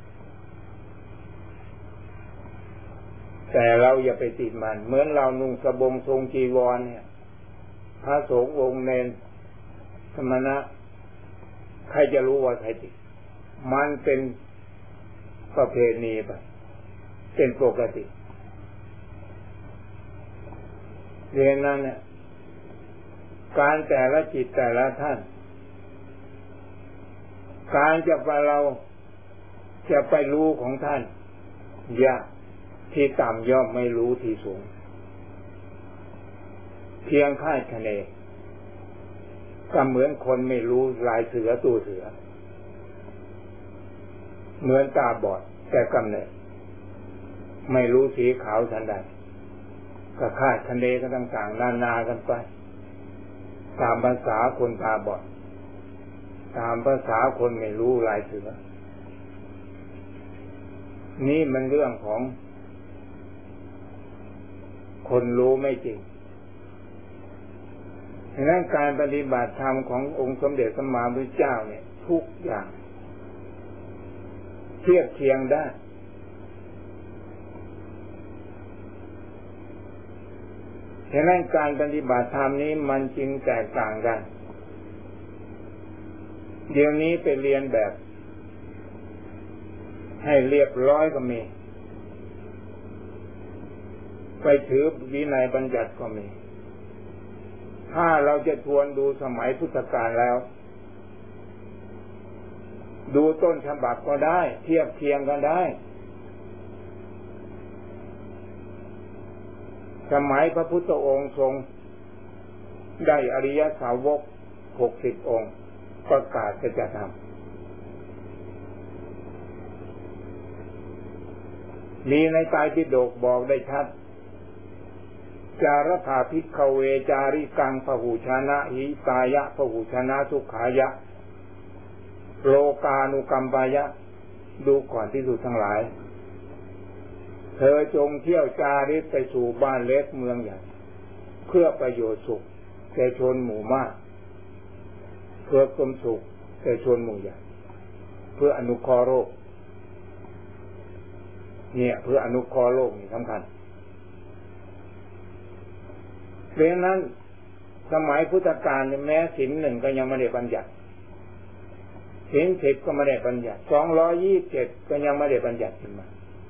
แต่เราอย่าไปติดมันเหมือนเรานุ่งสบงทรงจีวรเนี่ยพระสงฆ์องค์เนรสมณะใครจะรู้ว่าใครติดมันเป็นประเพณีไปเป็นปกติเรื่องนั้นเนี่ยการแต่ละจิตแต่ละท่านการจะไปเราจะไปรู้ของท่านยากที่ต่ำย่อมไม่รู้ที่สูงเพียงคาดคะเนก็เหมือนคนไม่รู้ลายเสือตัวเสือเหมือนตาบอดแต่กำเนิดไม่รู้สีขาวฉันใดก็คาดคะเนก็ต่างๆนานากันไปตามภาษาคนตาบอดตามภาษาคนไม่รู้ลายเสือนี่มันเรื่องของคนรู้ไม่จริงดังนั้นการปฏิบัติธรรมขององค์สมเด็จสัมมาสัมพุทธเจ้าเนี่ยทุกอย่างเทียบเคียงได้ดังนั้นการปฏิบัติธรรมนี้มันจริงแตกต่างกันเดี๋ยวนี้ไปเรียนแบบให้เรียบร้อยก็มีไปถือวินัยบัญญัติก็มีถ้าเราจะทวนดูสมัยพุทธกาลแล้วดูต้นฉบับก็ได้เทียบเคียงกันได้สมัยพระพุทธองค์ทรงได้อริยสาวก60 องค์ประกาศจะทำมีในไตรปิฎกบอกได้ชัดจารถาภิกขเวจาริกังพหูชนะหิตายะพหูชนะสุขายะโลกานุกัมปายะดูก่อนที่สุดทั้งหลายเธอจงเที่ยวจาริกไปสู่บ้านเล็กเมืองใหญ่เพื่อประโยชน์สุขแก่ชนหมู่มากเพื่อความสุขแก่ชนหมู่ใหญ่เพื่ออนุเคราะห์โลกเนี่ยเพื่ออนุเคราะห์โลกนี่สำคัญเพราะนั้นสมัยพุทธกาลแม้ศีล 1ก็ยังไม่ได้บัญญัติศีล 10ก็ไม่ได้บัญญัติ227ก็ยังไม่ได้บัญญัติขึ้นมา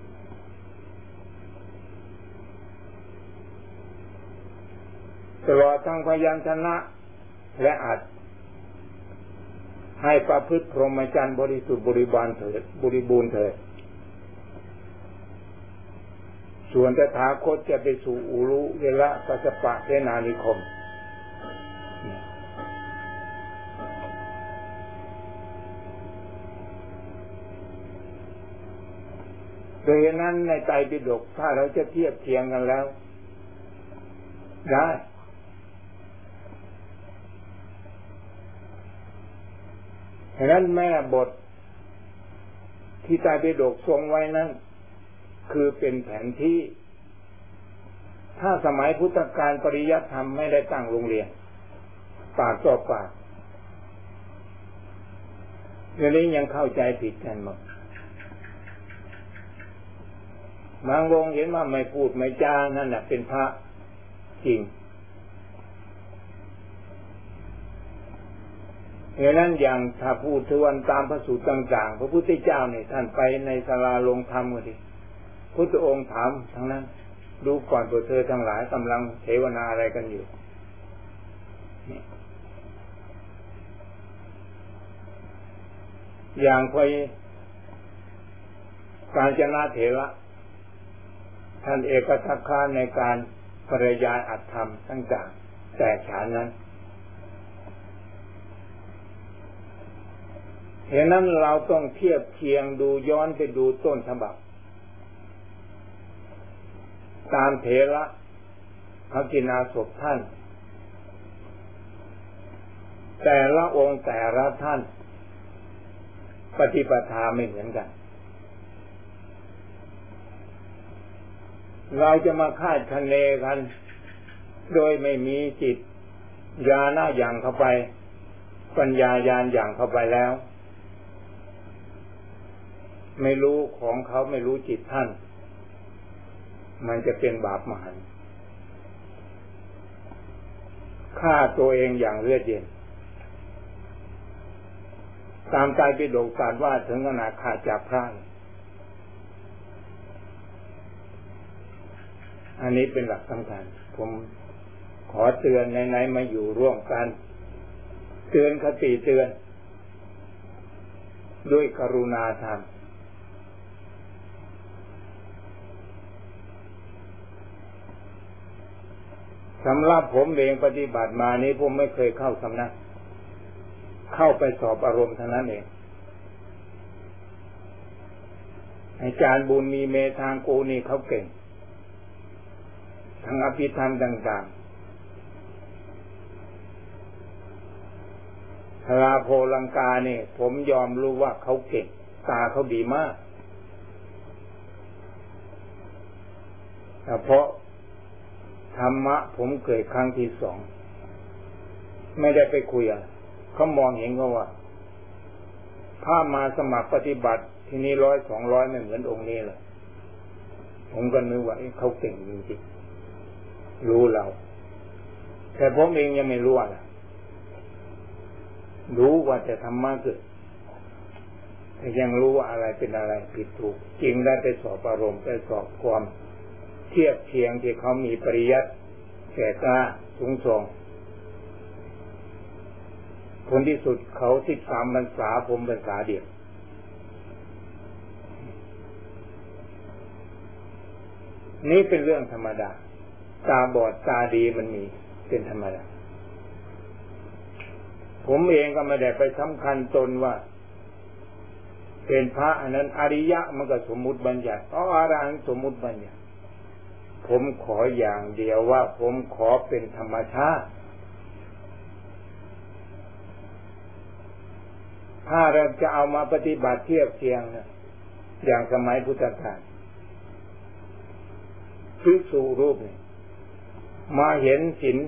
ตลอดทั้งพยัญชนะและอัตถ์ให้ประพฤติพรหมจรรย์บริสุทธิ์บริบูรณ์เถิดส่วนตถาคตจะไปสู่อุรุเวละกัสสปะเสนานิคมโดยนั้นในไตรปิฎกถ้าเราจะเทียบเคียงกันแล้วได้ฉะนั้นแม่บทที่ไตรปิฎกทรงไว้นั้นคือเป็นแผนที่ถ้าสมัยพุทธกาลปริยัติธรรมไม่ได้ตั้งโรงเรียนปากต่อปากเรื่องนี้ยังเข้าใจผิดกันหมดบางวงเห็นว่าไม่พูดไม่จานั่นน่ะเป็นพระจริงเพราะนั้นอย่างถ้าพูดทวนตามพระสูตรต่างๆพระพุทธเจ้าเนี่ยท่านไปในศาลาลงธรรมก็ดีพุทธองค์ถามทั้งนั้นดูก่อนตัวเธอทั้งหลายกำลังเทวนาอะไรกันอยู่อย่างพระกาญจนาเถระท่านเอกทัคคะในการปริยายอัตถธรรมต่างๆแตกฉานนั้นเพราะนั้นเราต้องเทียบเคียงดูย้อนไปดูต้นฉบับตามเถระภกิณาสพท่านแต่ละองค์แต่ละท่านปฏิปทาไม่เหมือนกันเราจะมาคาดคะเนกันโดยไม่มีจิตญาณอย่างเข้าไปปัญญาญาณอย่างเข้าไปแล้วไม่รู้ของเขาไม่รู้จิตท่านมันจะเป็นบาปมหันต์ฆ่าตัวเองอย่างเลือดเย็นตามไตรปิฎกตรัสว่าถึงขนาดฆ่าจากพระอันนี้เป็นหลักสำคัญผมขอเตือนไหนๆมาอยู่ร่วมกันเตือนคติเตือนด้วยกรุณาธรรมสำหรับผมเองปฏิบัติมานี้ผมไม่เคยเข้าสำนักเข้าไปสอบอารมณ์เท่านั้นเองอาจารย์บุญมีเมธางกูนี่เขาเก่งทางอภิธรรมต่างๆพระโพลังกาเนี่ยผมยอมรู้ว่าเขาเก่งตาเขาดีมากแต่เพราะธรรมะผมเกิดครั้งที่ 2ไม่ได้ไปคุยอะไรเขามองเห็นก็ว่าถ้ามาสมัครปฏิบัติที่นี่100 200ไม่เหมือนองค์นี้เลยผมก็นึกว่าเขาเก่งจริงๆรู้เราแต่ผมเองยังไม่รู้อะไรรู้ว่าจะธรรมะเกิดแต่ยังรู้ว่าอะไรเป็นอะไรผิดถูกจริงได้ไปสอบอารมณ์ไปสอบความเทียบเทียงที่เขามีปริยัติแก่กล้าสูงส่งผลที่สุดเขา13 พรรษาผมพรรษาเดียวนี่เป็นเรื่องธรรมดาตาบอดตาดีมันมีเป็นธรรมดาผมเองก็ไม่ได้ไปสำคัญตนว่าเป็นพระอันนั้นอริยะมันก็สมมุติบัญญัติอรหันต์สมมุติบัญญัติผมขออย่างเดียวว่าผมขอเป็นธรรมชาติถ้าเราจะเอามาปฏิบัติเทียบเทียงนะอย่างสมัยพุทธกาลภิกษุรูปนี้มาเห็นศีล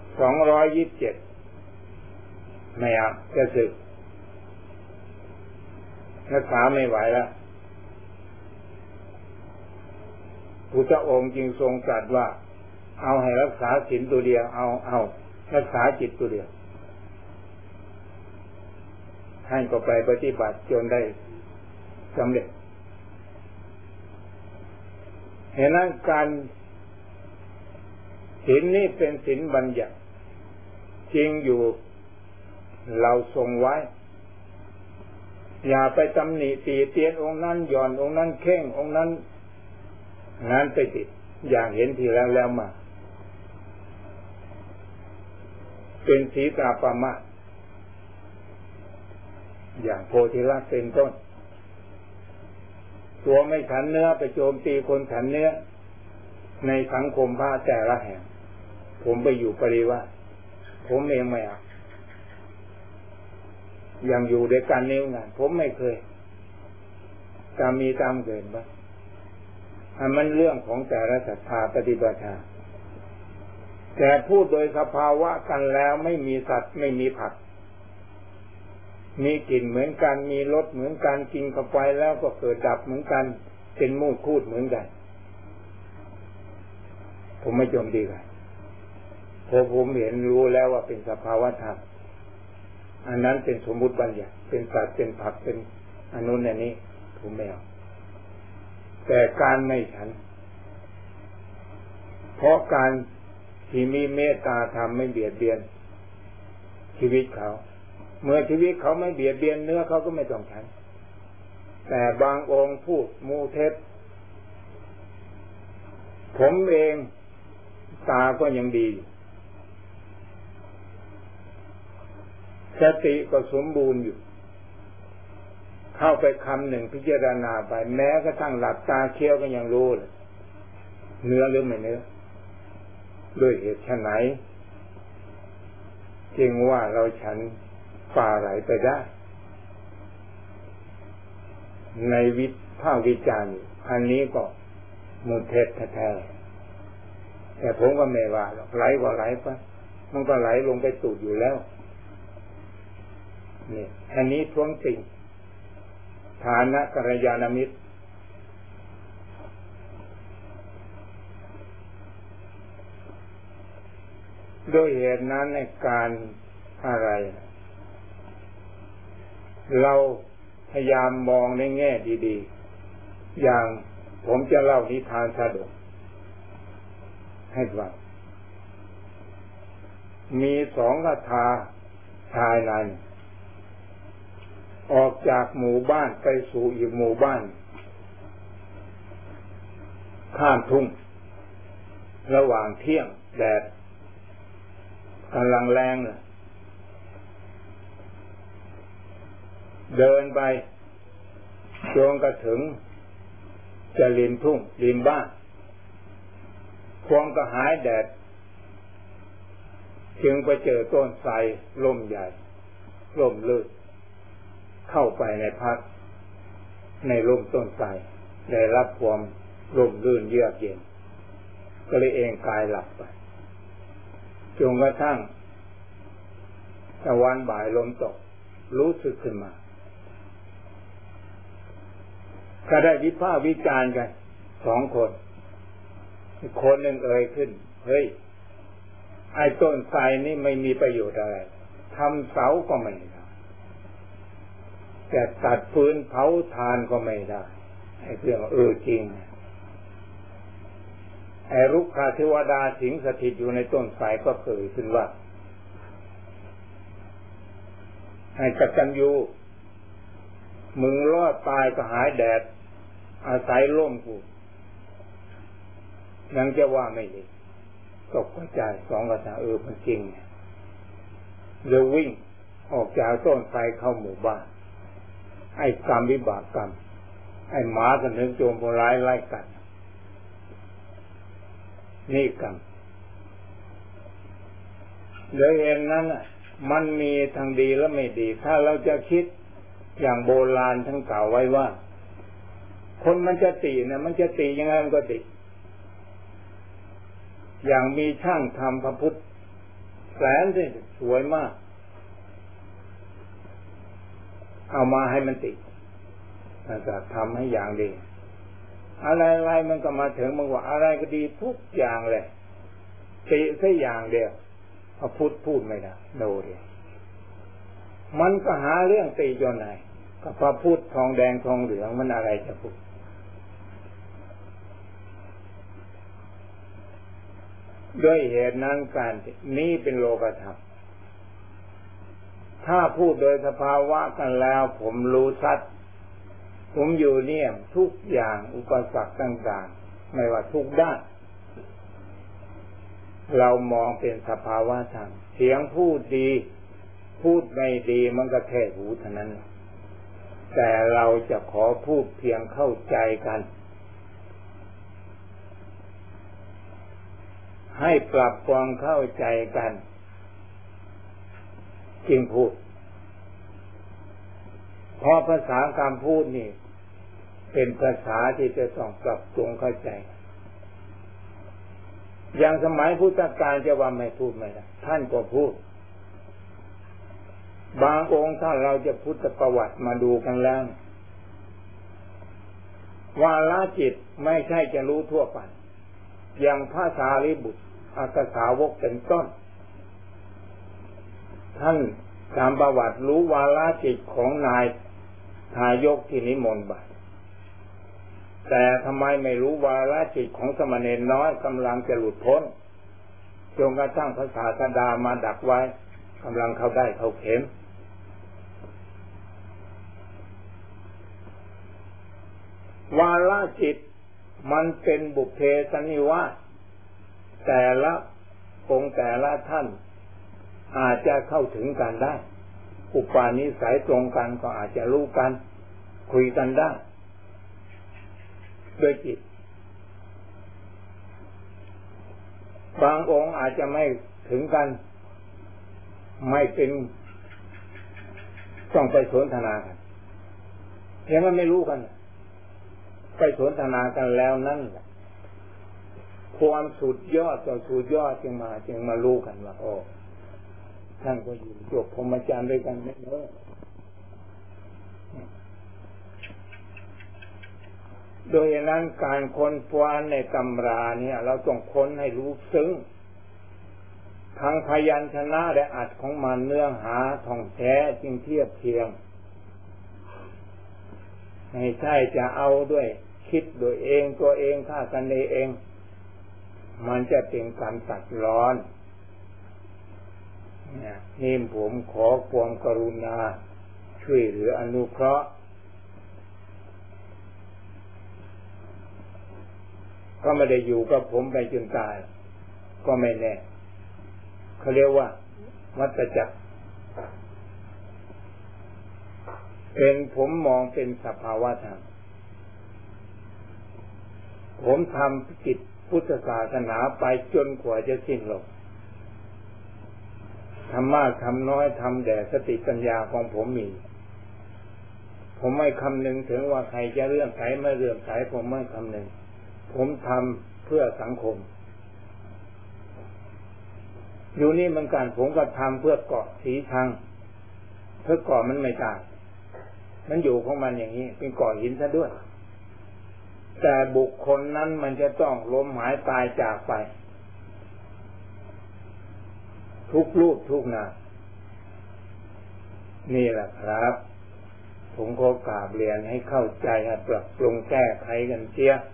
227ไม่เอาจะสึกรักษาไม่ไหวแล้วพุทธองค์จึงทรงตรัสว่าเอาให้รักษาศีลตัวเดียวเอารักษาจิตตัวเดียวท่านก็ไปปฏิบัติจนได้สำเร็จเห็นนั้นการศีลนี้เป็นศีลบัญญัติจริงอยู่เราทรงไว้อย่าไปตำหนิตีเตียนองค์นั้นหย่อนองค์นั้นเข่งองค์นั้นนั้นไปติดอย่างเห็นทีแล้วมาเป็นศีตาปะมะอย่างโพธิลักษณ์เป็นต้นตัวไม่ฉันเนื้อไปโจมตีคนฉันเนื้อในสังคมพระแต่ละแห่งผมไปอยู่ปริวาสผมเองไม่เอายังอยู่ด้วยกันนิ้วงานผมไม่เคยตามมีตามเกิดบ้างมันเรื่องของแต่ละศรัทธาปฏิบัติแต่พูดโดยสภาวะกันแล้วไม่มีสัตว์ไม่มีผักมีกลิ่นเหมือนกันมีรสเหมือนกันกินเข้าไปแล้วก็เกิดดับเหมือนกันเป็นมูดคูดเหมือนกันผมไม่โจมตีกันพอผมเห็นรู้แล้วว่าเป็นสภาวะธรรมอันนั้นเป็นสมมุติบัญญัติเป็นสัตว์เป็นผักเป็นอนุนันนี้ผมไม่เอาแต่การไม่ฉันเพราะการที่มีเมตตาธรรมไม่เบียดเบียนชีวิตเขาเมื่อชีวิตเขาไม่เบียดเบียนเนื้อเขาก็ไม่ต้องฉันแต่บางองค์พูดมูเท็จผมเองตาก็ยังดีสติก็สมบูรณ์อยู่เข้าไปคำหนึ่งพิจารณาไปแม้กระทั่งหลับตาเคี้ยวก็ยังรู้เลยเนื้อหรือไม่เนื้อด้วยเหตุไหนจึงว่าเราฉันฝ่าไหลไปได้ในภาควิจารณ์อันนี้ก็มูเท็จแท้ๆแต่ผมก็ไม่ว่าหรอกไหลก็ไหลไปมันก็ไหลลงไปตูดอยู่แล้วนี่อันนี้ท้วงติ่งฐานะกัลยาณมิตรโดยเหตุนั้นในการอะไรเราพยายามมองในแง่ดีๆอย่างผมจะเล่านิทานสะดวกให้ฟังมี2 คาถาชายนั้นออกจากหมู่บ้านไปสู่อีกหมู่บ้านข้ามทุ่งระหว่างเที่ยงแดดกำลังแรงเลยเดินไปจนกระถึงจะริมทุ่งริมบ้านควงกระหายแดดจึงไปเจอต้นไทรร่มใหญ่ร่มลึกเข้าไปในพักในร่มต้นไทรได้รับความร่มรื่นเยือกเย็นก็เลยเอนกายหลับไปจนกระทั่งตะวันบ่ายลมตกรู้สึกขึ้นมาก็ได้วิพากษ์วิจารณ์กัน2 คนคนหนึ่งเอ่ยขึ้นเฮ้ยไอ้ต้นไทรนี่ไม่มีประโยชน์อะไรทำเสาก็ไม่ได้แต่ตัดฟืนเผาทานก็ไม่ได้ไอ้เรื่องจริงไอ้รุกขเทวดาสิงสถิตอยู่ในต้นไทรก็เคยขึ้นว่าให้กตัญญูมึงรอดตายก็หายแดดอาศัยร่มกูยังจะว่าไม่ดีตกใจสองกระถามันจริงเดี๋ยววิ่งออกจากต้นไทรเข้าหมู่บ้านไอ้กรรมวิบากกรรมไอ้หมากันถึงโจมผู้ร้ายไล่กัดนี่กรรมโดยเห็นนั้นมันมีทั้งดีและไม่ดีถ้าเราจะคิดอย่างโบราณทั้งกล่าวไว้ว่าคนมันจะตินะมันจะติยังไงมันก็ติอย่างมีช่างทำพระพุทธแสนที่สวยมากเอามาให้มันติแล้วก็ทำให้อย่างดีอะไรๆมันก็มาถึงมันว่าอะไรก็ดีทุกอย่างเลยติแค่อย่างเดียวพระพุทธพูดไม่ได้โดยมันก็หาเรื่องติจนไหนก็พระพุทธทองแดงทองเหลืองมันอะไรจะพูดด้วยเหตุนั้นการนี้เป็นโลกธรรมถ้าพูดโดยสภาวะกันแล้วผมรู้ชัดผมอยู่เนี่ยทุกอย่างอุปสรรคต่างๆไม่ว่าทุกด้านเรามองเป็นสภาวะธรรมเสียงพูดดีพูดไม่ดีมันก็แค่หูเท่านั้นแต่เราจะขอพูดเพียงเข้าใจกันให้ปรับความเข้าใจกันจึงพูดเพราะภาษาการพูดนี่เป็นภาษาที่จะต้องปรับปรุงเข้าใจอย่างสมัยพุทธกาลจะว่าไม่พูดไม่ได้ท่านก็พูดบางองค์ถ้าเราจะพุทธประวัติมาดูกันแล้ววาระจิตไม่ใช่จะรู้ทั่วไปอย่างพระสารีบุตรอักษาวกเป็นต้นท่านตามประวัติรู้วาระจิตของนายทายกที่นิมนต์บัตรแต่ทำไมไม่รู้วาระจิตของสมณเณรน้อยกำลังจะหลุดพ้นจนกระทั่งพระศาสดามาดักไว้กำลังเข้าได้เข้าเข็มวาระจิตมันเป็นบุพเพสันนิวาสแต่ละองค์แต่ละท่านอาจจะเข้าถึงกันได้อุปนิสัยตรงกันก็อาจจะรู้กันคุยกันได้ด้วยจิตบางองค์อาจจะไม่ถึงกันไม่เป็นต้องไปสนทนากันเพียงว่าไม่รู้กันไปสนทนากันแล้วนั่นแหละความสุดยอดต่อสุดยอดจึงมารู้กันว่าโอ้ท่านก็อยู่จบพรหมจรรย์ด้วยกันไม่เนอะโดยนั้นการค้นคว้าในตำราเนี่ยเราต้องค้นให้รู้ซึ้งทั้งพยัญชนะและอัดของมันเนื้อหาท่องแท้จึงเทียบเทียงไม่ใช่จะเอาด้วยคิดโดยเองตัวเองฆ่ากันเองมันจะเป็นการตัดร้อนนี่ผมขอความกรุณาช่วยเหลืออนุเคราะห์ก็ไม่ได้อยู่กับผมไปจนตายก็ไม่แน่เขาเรียกว่าวัฏจักรเป็นผมมองเป็นสภาวะธรรมผมทำกิจพุทธศาสนาไปจนกว่าจะสิ้นลมทำมากทำน้อยทำแต่สติปัญญาของผมมีผมไม่คำนึงถึงว่าใครจะเรื่องใสไม่เรื่องใสผมไม่คำนึงผมทำเพื่อสังคมอยู่นี่เหมือนกันผมก็ทำเพื่อเกาะสีชังเพื่อเกาะมันไม่ตายมันอยู่ของมันอย่างนี้เป็นเกาะหินซะด้วยแต่บุคคลนั้นมันจะต้องล้มหายตายจากไปทุกรูปทุกนามนี่แหละครับผมขอกราบเรียนให้เข้าใจปรับปรุงแก้ไขกันเสีย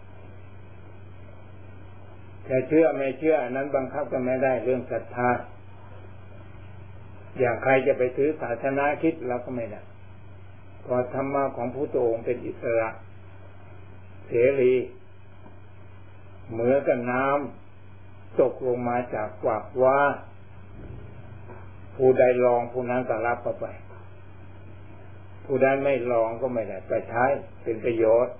แต่เชื่อไม่เชื่อนั้นบังคับกันไม่ได้เรื่องศรัทธาอย่างใครจะไปถือศาสนาคิดเราก็ไม่ได้เพราะธรรมะของพุทธองค์เป็นอิสระเสรีเหมือนกับน้ำตกลงมาจากกวักว่าผู้ใดลองผู้นั้นก็รับเข้าไปผู้ใดไม่ลองก็ไม่ได้ไปใช้เป็นประโยชน์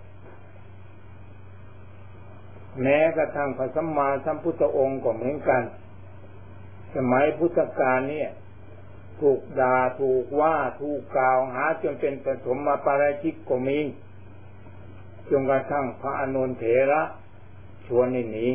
แม้กระทั่งพระสัมมาสัมพุทธองค์ก็เหมือนกันสมัยพุทธกาลเนี่ยถูกด่าถูกว่าถูกกล่าวหาจนเป็นปฐมปาราชิกก็มีจนกระทั่งพระอานนท์เถระชวนหนี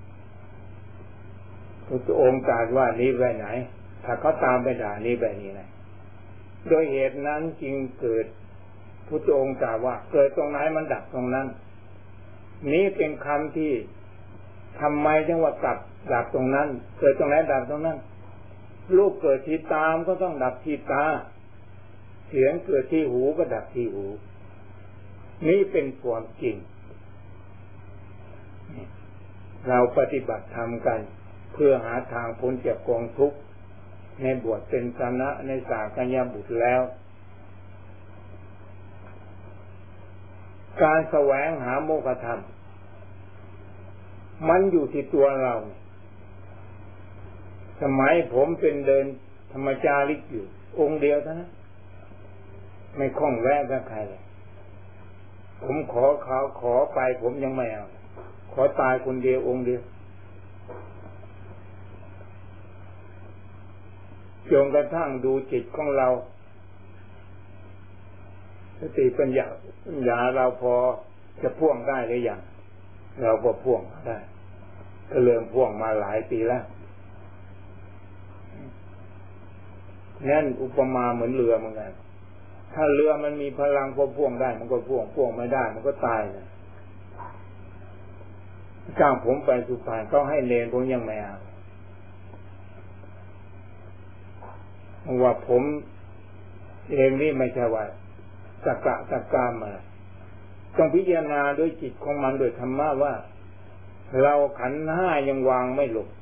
พุทธองค์ตรัสว่านี้ไปไหนถ้าเขาตามไปด่านี้ไปนี่นะโดยเหตุนั้นจึงเกิดพุทธองค์ตรัสว่าเกิดตรงไหนมันดับตรงนั้นนี้เป็นคำที่ทำไมจึงว่าดับตรงนั้นเกิดตรงไหนดับตรงนั้นรูปเกิดที่ตามก็ต้องดับที่ตาเสียงเกิดที่หูก็ดับที่หูนี่เป็นความจริงเราปฏิบัติธรรมกันเพื่อหาทางพ้นจากกองทุกข์ในบวชเป็นสนะในสากัญญาบุตรแล้วการแสวงหาโมกขธรรมมันอยู่ที่ตัวเราสมัยผมเป็นเดินธรรมจาริกอยู่องค์เดียวเท่านั้นไม่คล้องแวะกับใครเลยผมขอไปผมยังไม่เอาขอตายคนเดียวองค์เดียวจนกระทั่งดูจิตของเราสติปัญญาเราพอจะพ่วงได้หรือยังเราก็พ่วงได้ก็เริ่มพ่วงมาหลายปีแล้วนั่นอุปมาเหมือนเรือเหมือนกันถ้าเรือมันมีพลังพอพ่วงได้มันก็พ่วงไม่ได้มันก็ตายนะจ้างผมไปสุพรรณเขาให้เนรผมยังไม่เอาว่าผมเองนี่ไม่ใช่ว่าสักกะมาต้องพิจารณาด้วยจิตของมันโดยธรรมะว่าเราขันธ์ห้ายังวางไม่ลง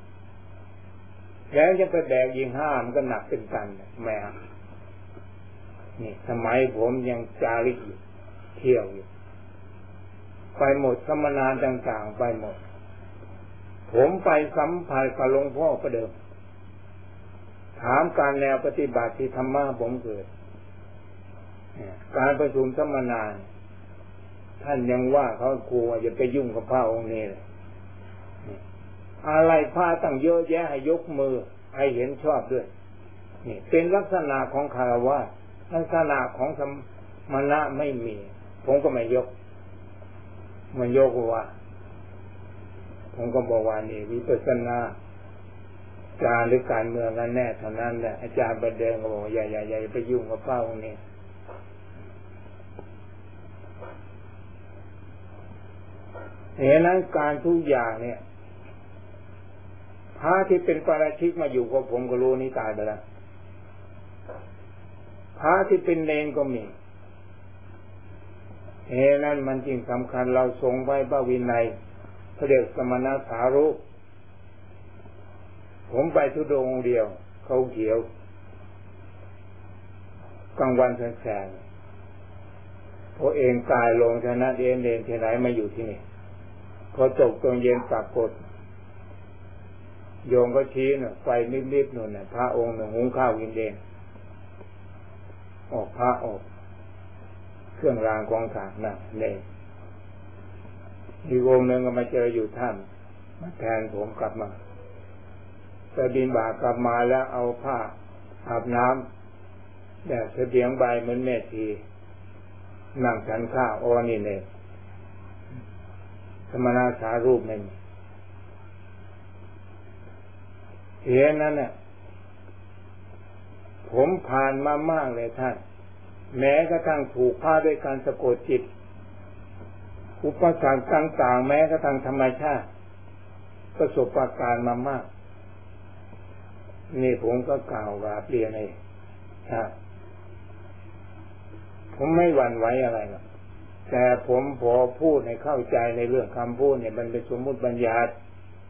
แล้วจะไปแบกยิงห้ามันก็หนักเป็นตันแม่นี่สมัยผมยังจาริกอยู่เที่ยวอยู่ไปหมดสมณะต่างๆไปหมดผมไปสัมผัสกับหลวงพ่อประเดิมถามการแนวปฏิบัติที่ธรรมะผมเกิดการประชุมสมณะท่านยังว่าเขากลัวจะไปยุ่งกับพระองค์นี้เลยอะไรพระตั้งเยอะแยะให้ยกมือให้เห็นชอบด้วยนี่เป็นลักษณะของคารวะลักษณะของสมณะไม่มีผมก็ไม่ยกมันยกว่าผมก็บอกว่านี่วิปัสสนาการหรือการเมืองกันแน่เท่านั้นแหละอาจารย์ประเดิมก็บอกอย่าไปยุ่งกับพระองค์นี้เหตุนั้นการทุกอย่างเนี่ยพระที่เป็นปาราชิกมาอยู่กับผมก็รู้นี่ตายไปแล้วพระที่เป็นเนรก็มีเหตุนั้นมันจริงสำคัญเราทรงไว้พระวินัยพระเดชสมณสารูปผมไปทุดงค์เดียวเขาเขียวกลางวันแสงๆพระเองตายลงชนะเนรที่ไหนมาอยู่ที่นี่พอตกตรงเย็นปรากฏโยมก็ชี้น่ะไฟนิบๆนู่นน่ะพระองค์หนึ่งหุงข้าวกินเองออกพระออกเครื่องรางของขลังน่ะเลยอีกองค์หนึ่งก็มาเจออยู่ท่านมาแทนผมกลับมาแต่บินบาตกลับมาแล้วเอาผ้าอาบน้ำแบบเสบียงใบเหมือนแม่ทีนั่งฉันข้าวนี่เนี่ยสมณะสารูปหนึ่งเหตุนั้นเนี่ยผมผ่านมามากเลยท่านแม้กระทั่งถูกพาด้วยการสะกดจิตอุปสรรคต่างๆแม้กระทั่งธรรมชาติประสบการณ์มามากนี่ผมก็กล่าวว่าเปลี่ยนเลยครับผมไม่หวั่นไหวอะไรหรอกแต่ผมพอพูดให้เข้าใจในเรื่องคำพูดเนี่ยมันเป็นสมมุติบัญญัติ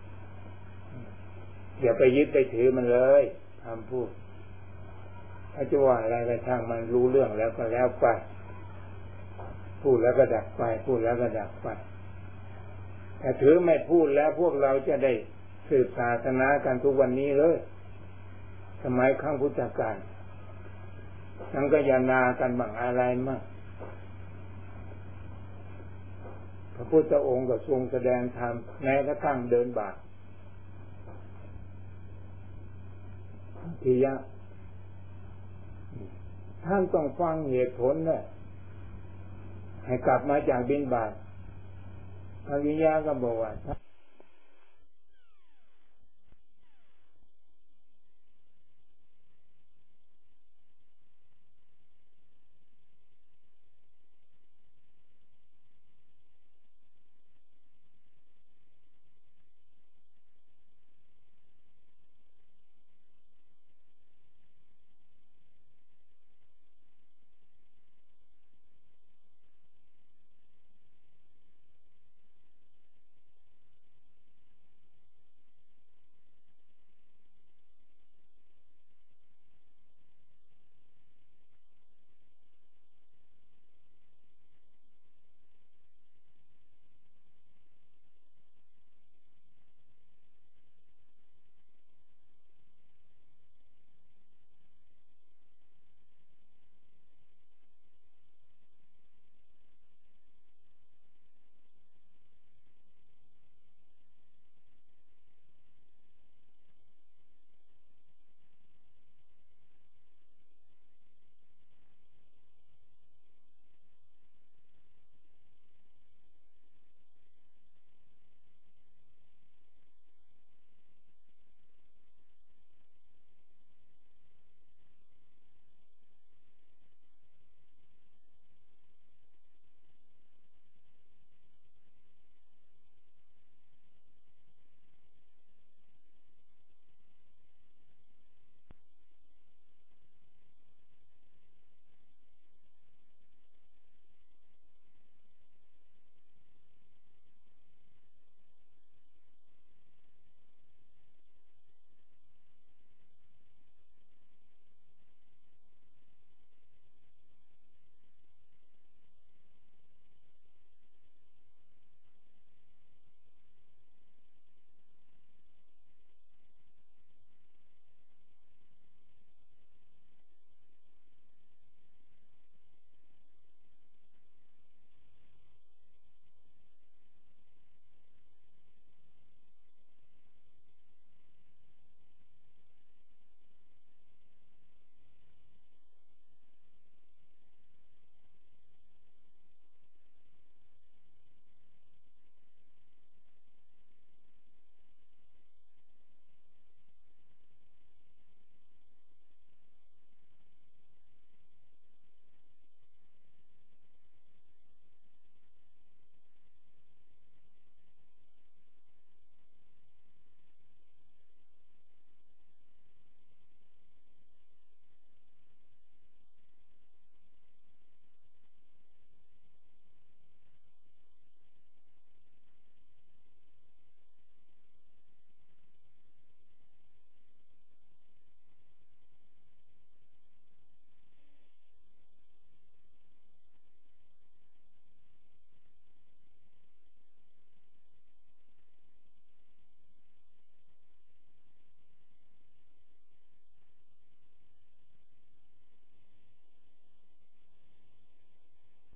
อย่าไปยึดไปถือมันเลยคำพูดถ้าจะว่าอะไรก็ช่างมันรู้เรื่องแล้วก็แล้วไปพูดแล้วก็ดับไปพูดแล้วก็ดับไปแต่ถือไม่พูดแล้วพวกเราจะได้สืบศาสนากันทุกวันนี้เลยสมัยครั้งพุทธกาลสังฆยนากันบ้างอะไรมั่งพระพุทธองค์ก็ทรงแสดงธรรมแม้กระทั่งเดินบาตรทียะท่านต้องฟังเหตุผลเลยให้กลับมาจากบิณฑบาตอริยะก็บอกว่า